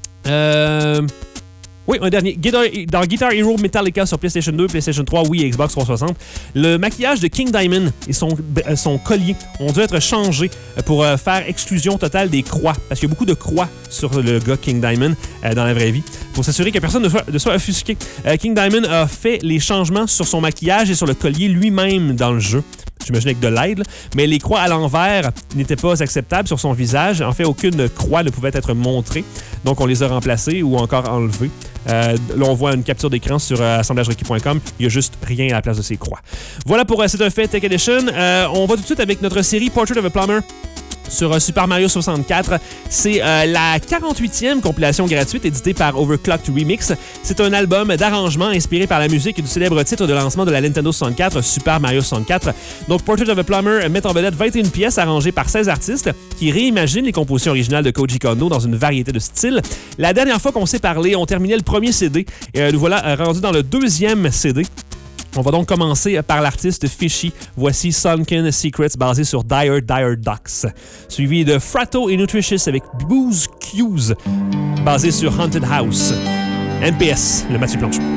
Oui, un dernier. Dans Guitar Hero Metallica sur PlayStation 2, PlayStation 3, Wii et Xbox 360, le maquillage de King Diamond et son collier ont dû être changés pour faire exclusion totale des croix. Parce qu'il y a beaucoup de croix sur le gars King Diamond dans la vraie vie. Pour s'assurer que personne ne soit offusqué. King Diamond a fait les changements sur son maquillage et sur le collier lui-même dans le jeu. J'imagine avec de l'aide, mais les croix à l'envers n'étaient pas acceptables sur son visage. En fait, aucune croix ne pouvait être montrée. Donc, on les a remplacées ou encore enlevées. Là, on voit une capture d'écran sur assemblagerequis.com. Il n'y a juste rien à la place de ces croix. Voilà pour C'est un fait Tech Edition. On va tout de suite avec notre série Portrait of a Plumber sur Super Mario 64. C'est la 48e compilation gratuite éditée par Overclocked Remix. C'est un album d'arrangement inspiré par la musique du célèbre titre de lancement de la Nintendo 64, Super Mario 64. Donc, Portrait of a Plumber met en vedette 21 pièces arrangées par 16 artistes qui réimaginent les compositions originales de Koji Kondo dans une variété de styles. La dernière fois qu'on s'est parlé, on terminait le premier CD et nous voilà rendus dans le deuxième CD. On va donc commencer par l'artiste Fishy. Voici Sunken Secrets basé sur Dire Ducks. Suivi de Fratto et Nutritious avec Booze Cues basé sur Haunted House. NPS, le Mathieu Planchon.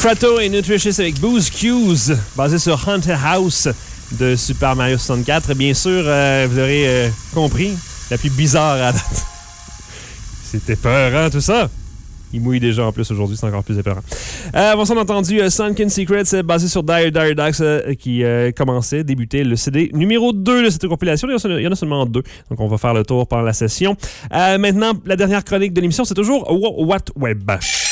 Strato et Nutritious avec Booze Cues, basé sur Haunted House de Super Mario 64. Bien sûr, vous aurez compris, la plus bizarre à date. C'était peurant, tout ça. Il mouille déjà en plus aujourd'hui, c'est encore plus épeurant. On s'en a entendu Sunken Secrets, basé sur Dire Ducks, qui débutait le CD numéro 2 de cette compilation. Il y en a seulement 2, donc on va faire le tour pendant la session. Maintenant, la dernière chronique de l'émission, c'est toujours What Web.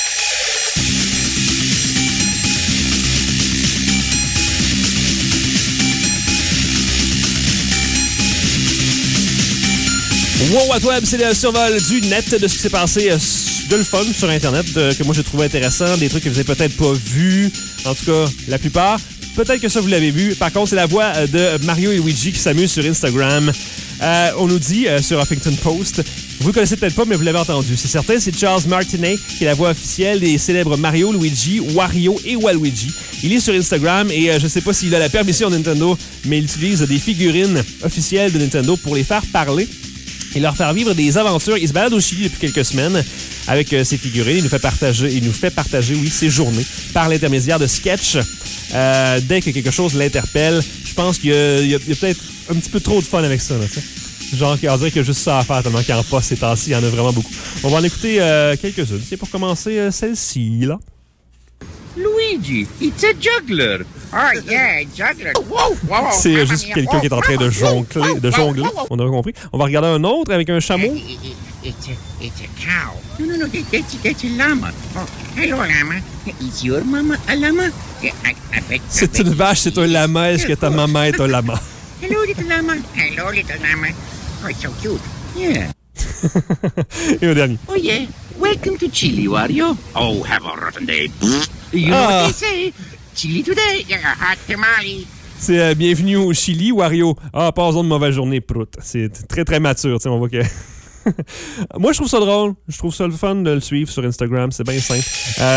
What Web, c'est le survol du net de ce qui s'est passé de le fun sur Internet, que moi j'ai trouvé intéressant, des trucs que vous n'avez peut-être pas vus, en tout cas la plupart. Peut-être que ça vous l'avez vu. Par contre, c'est la voix de Mario et Luigi qui s'amusent sur Instagram. On nous dit sur Huffington Post, vous le connaissez peut-être pas, mais vous l'avez entendu. C'est certain, c'est Charles Martinet qui est la voix officielle des célèbres Mario, Luigi, Wario et Waluigi. Il est sur Instagram et je sais pas s'il a la permission de Nintendo, mais il utilise des figurines officielles de Nintendo pour les faire parler et leur faire vivre des aventures. Il se balade au Chili depuis quelques semaines avec ses figurines. Il nous fait partager, ses journées par l'intermédiaire de sketchs. Dès que quelque chose l'interpelle, je pense qu'il y a peut-être un petit peu trop de fun avec ça. Là, genre, on dirait qu'il y a juste ça à faire tellement qu'il en passe ces temps-ci. Il y en a vraiment beaucoup. On va en écouter quelques-unes. C'est pour commencer celle-ci, là.
Luigi, it's a juggler. Oh yeah, juggler. Wow, wow.
C'est juste quelqu'un qui est en train de jongler. On a compris. On va regarder un autre avec un chameau.
It's a cow. No, that's a llama. Oh, hello, llama. Is your mama a llama?
C'est une vache, c'est un lama. Est-ce que ta maman est un lama?
Hello, little llama. Hello, little llama. Oh, it's so cute. Yeah.
Et au dernier.
Oh yeah. Welcome to Chile, Wario. Oh, have a rotten day. You know what they say? Chile today, hot tamale.
C'est bienvenue au Chili, Wario. Passons de mauvaise journée, prout. C'est très, très mature. On voit que... Moi, je trouve ça drôle. Je trouve ça le fun de le suivre sur Instagram. C'est bien simple.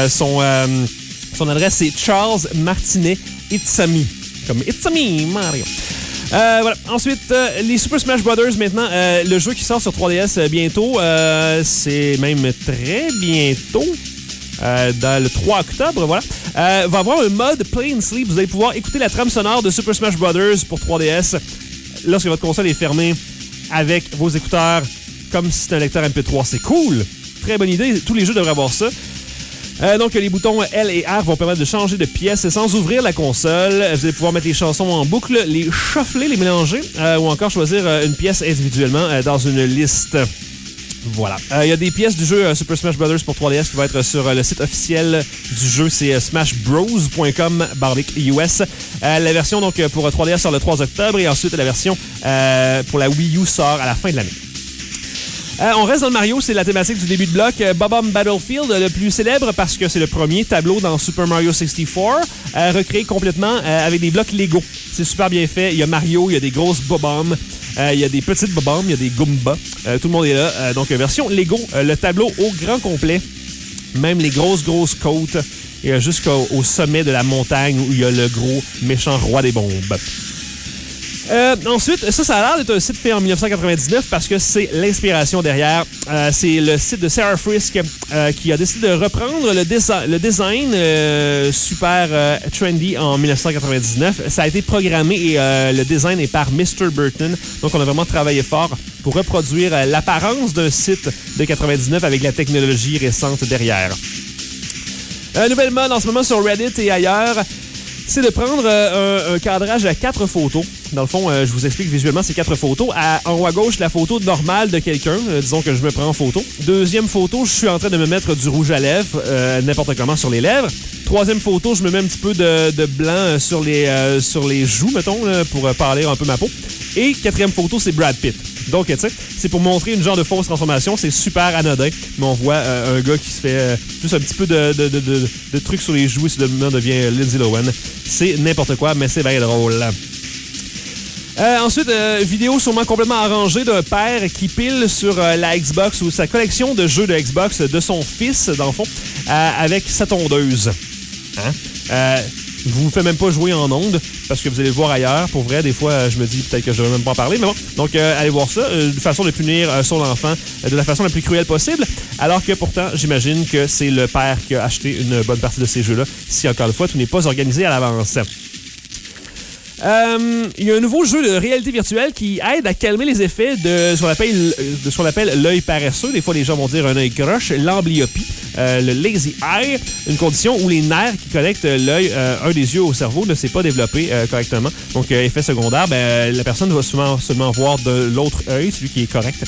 Son adresse, c'est Charles Martinet Itsami. Comme Itsami Mario. Voilà. Ensuite, les Super Smash Brothers, maintenant, le jeu qui sort sur 3DS bientôt, c'est même très bientôt, dans le 3 octobre, voilà, va avoir un mode Play and Sleep. Vous allez pouvoir écouter la trame sonore de Super Smash Brothers pour 3DS lorsque votre console est fermée avec vos écouteurs, comme si c'était un lecteur MP3. C'est cool! Très bonne idée. Tous les jeux devraient avoir ça. Donc, les boutons L et R vont permettre de changer de pièce sans ouvrir la console. Vous allez pouvoir mettre les chansons en boucle, les shuffler, les mélanger ou encore choisir une pièce individuellement dans une liste. Voilà. Il y a des pièces du jeu Super Smash Brothers pour 3DS qui vont être sur le site officiel du jeu. C'est smashbros.com/US. La version donc pour 3DS sort le 3 octobre et ensuite la version pour la Wii U sort à la fin de l'année. On reste dans le Mario, c'est la thématique du début de bloc. Bob-omb Battlefield, le plus célèbre parce que c'est le premier tableau dans Super Mario 64, recréé complètement avec des blocs Lego. C'est super bien fait. Il y a Mario, il y a des grosses Bob-ombs, il y a des petites Bob-ombs, il y a des Goombas. Tout le monde est là. Donc, version Lego, le tableau au grand complet, même les grosses côtes, et jusqu'au sommet de la montagne où il y a le gros méchant roi des bombes. Ensuite, ça a l'air d'être un site fait en 1999 parce que c'est l'inspiration derrière. C'est le site de Sarah Frisk qui a décidé de reprendre le design super trendy en 1999. Ça a été programmé et le design est par Mr. Burton. Donc, on a vraiment travaillé fort pour reproduire l'apparence d'un site de 99 avec la technologie récente derrière. Nouvelle mode en ce moment sur Reddit et ailleurs, c'est de prendre un cadrage à 4 photos. Dans le fond, je vous explique visuellement ces 4 photos. En haut à gauche, la photo normale de quelqu'un. Disons que je me prends en photo. Deuxième photo, je suis en train de me mettre du rouge à lèvres, n'importe comment sur les lèvres. Troisième photo, je me mets un petit peu de blanc sur les joues, mettons, là, pour pâlir un peu ma peau. Et quatrième photo, c'est Brad Pitt. Donc, tu sais, c'est pour montrer une genre de fausse transformation. C'est super anodin. Mais on voit un gars qui se fait juste un petit peu de trucs sur les joues et soudainement devient Lindsay Lohan. C'est n'importe quoi, mais c'est bien drôle. Ensuite, vidéo sûrement complètement arrangée d'un père qui pile sur la Xbox ou sa collection de jeux de Xbox de son fils, dans le fond, avec sa tondeuse. Je vous fais même pas jouer en ondes parce que vous allez le voir ailleurs. Pour vrai, des fois, je me dis peut-être que je devrais même pas en parler. Mais bon, donc allez voir ça. Une façon de punir son enfant de la façon la plus cruelle possible. alors que pourtant, j'imagine que c'est le père qui a acheté une bonne partie de ces jeux-là, si encore une fois, tout n'est pas organisé à l'avance. Il y a un nouveau jeu de réalité virtuelle qui aide à calmer les effets de ce qu'on appelle l'œil paresseux. Des fois, les gens vont dire un œil croche, l'amblyopie, le lazy eye, une condition où les nerfs qui connectent l'œil, un des yeux au cerveau, ne s'est pas développé correctement. Donc, effet secondaire, la personne va souvent seulement voir de l'autre œil, celui qui est correct.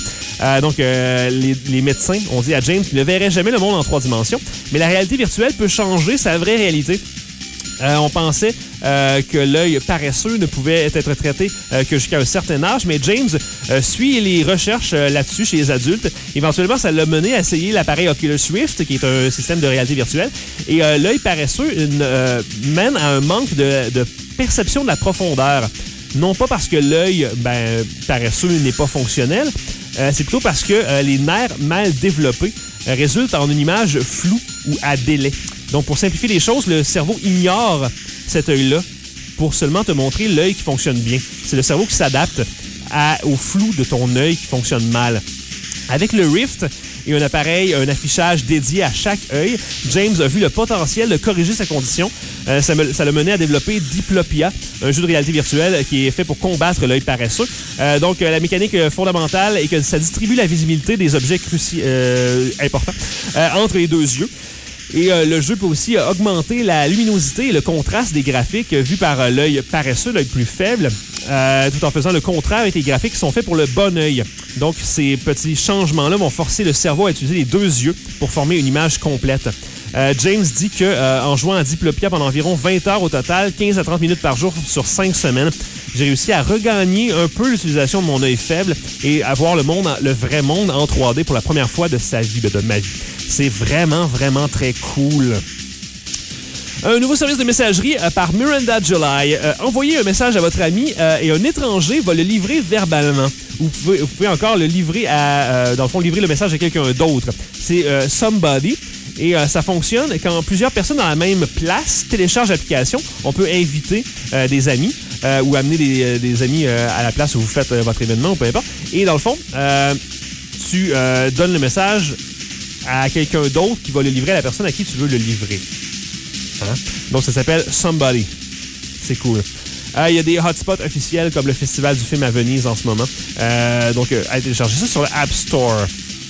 Les médecins ont dit à James qu'il ne verrait jamais le monde en 3 dimensions, mais la réalité virtuelle peut changer sa vraie réalité. On pensait que l'œil paresseux ne pouvait être traité que jusqu'à un certain âge, mais James suit les recherches là-dessus chez les adultes. Éventuellement, ça l'a mené à essayer l'appareil Oculus Rift, qui est un système de réalité virtuelle. Et l'œil paresseux mène à un manque de perception de la profondeur. Non pas parce que l'œil paresseux n'est pas fonctionnel, c'est plutôt parce que les nerfs mal développés résultent en une image floue ou à délai. Donc, pour simplifier les choses, le cerveau ignore cet œil-là pour seulement te montrer l'œil qui fonctionne bien. C'est le cerveau qui s'adapte au flou de ton œil qui fonctionne mal. Avec le Rift et un appareil, un affichage dédié à chaque œil, James a vu le potentiel de corriger sa condition. Ça l'a mené à développer Diplopia, un jeu de réalité virtuelle qui est fait pour combattre l'œil paresseux. Donc, la mécanique fondamentale est que ça distribue la visibilité des objets importants entre les deux yeux. Et le jeu peut aussi augmenter la luminosité et le contraste des graphiques vus par l'œil paresseux, l'œil plus faible, tout en faisant le contraire avec les graphiques qui sont faits pour le bon œil. Donc, ces petits changements-là vont forcer le cerveau à utiliser les deux yeux pour former une image complète. James dit qu'en jouant à Diplopia pendant environ 20 heures au total, 15 à 30 minutes par jour sur 5 semaines, j'ai réussi à regagner un peu l'utilisation de mon œil faible et à voir le vrai monde en 3D pour la première fois de sa vie, de ma vie. C'est vraiment, vraiment très cool. Un nouveau service de messagerie par Miranda July. Envoyez un message à votre ami et un étranger va le livrer verbalement. Vous pouvez encore le livrer livrer le message à quelqu'un d'autre. C'est Somebody. Et ça fonctionne quand plusieurs personnes dans la même place téléchargent l'application. On peut inviter des amis ou amener des amis à la place où vous faites votre événement ou peu importe. Et dans le fond, tu donnes le message à quelqu'un d'autre qui va le livrer à la personne à qui tu veux le livrer. Hein? Donc, ça s'appelle Somebody. C'est cool. Il y a des hotspots officiels comme le Festival du film à Venise en ce moment. Donc, allez télécharger ça sur le App Store.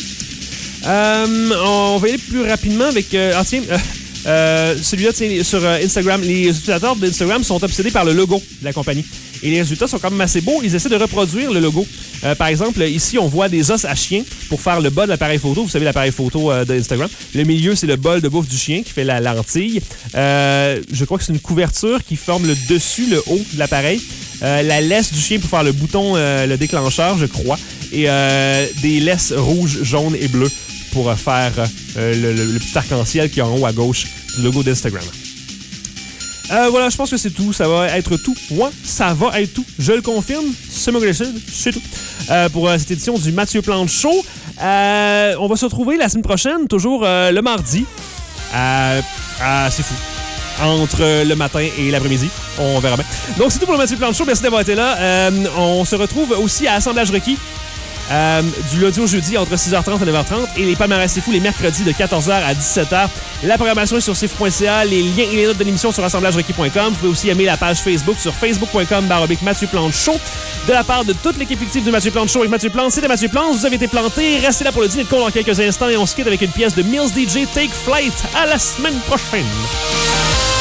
On va y aller plus rapidement avec... celui-là, sur Instagram, les utilisateurs d'Instagram sont obsédés par le logo de la compagnie. Et les résultats sont quand même assez beaux. Ils essaient de reproduire le logo. Par exemple, ici, on voit des os à chien pour faire le bas de l'appareil photo. Vous savez, l'appareil photo d'Instagram. Le milieu, c'est le bol de bouffe du chien qui fait la lentille. Je crois que c'est une couverture qui forme le dessus, le haut de l'appareil. La laisse du chien pour faire le bouton, le déclencheur, je crois. Et des laisses rouges, jaunes et bleues pour faire le petit arc-en-ciel qui est en haut à gauche du logo d'Instagram. Voilà, je pense que c'est tout. Ça va être tout. Ouais, ça va être tout. Je le confirme. C'est tout. Pour cette édition du Mathieu Plante Show. On va se retrouver la semaine prochaine, toujours le mardi. C'est fou. Entre le matin et l'après-midi. On verra bien. Donc, c'est tout pour le Mathieu Plante Show. Merci d'avoir été là. On se retrouve aussi à Assemblage requis. Du lundi au jeudi entre 6h30 et 9h30 et les palmarès c'est fou les mercredis de 14h à 17h. La programmation est sur cfou.ca, les liens et les notes de l'émission sur assemblagerequis.com. Vous pouvez aussi aimer la page Facebook sur facebook.com/Mathieu Plante Show. De la part de toute l'équipe fictive du Mathieu Plante Show avec Mathieu Plante, c'était Mathieu Plante, vous avez été planté. Restez là pour le dîner de con dans quelques instants et on se quitte avec une pièce de Mills DJ, Take Flight. À la semaine prochaine.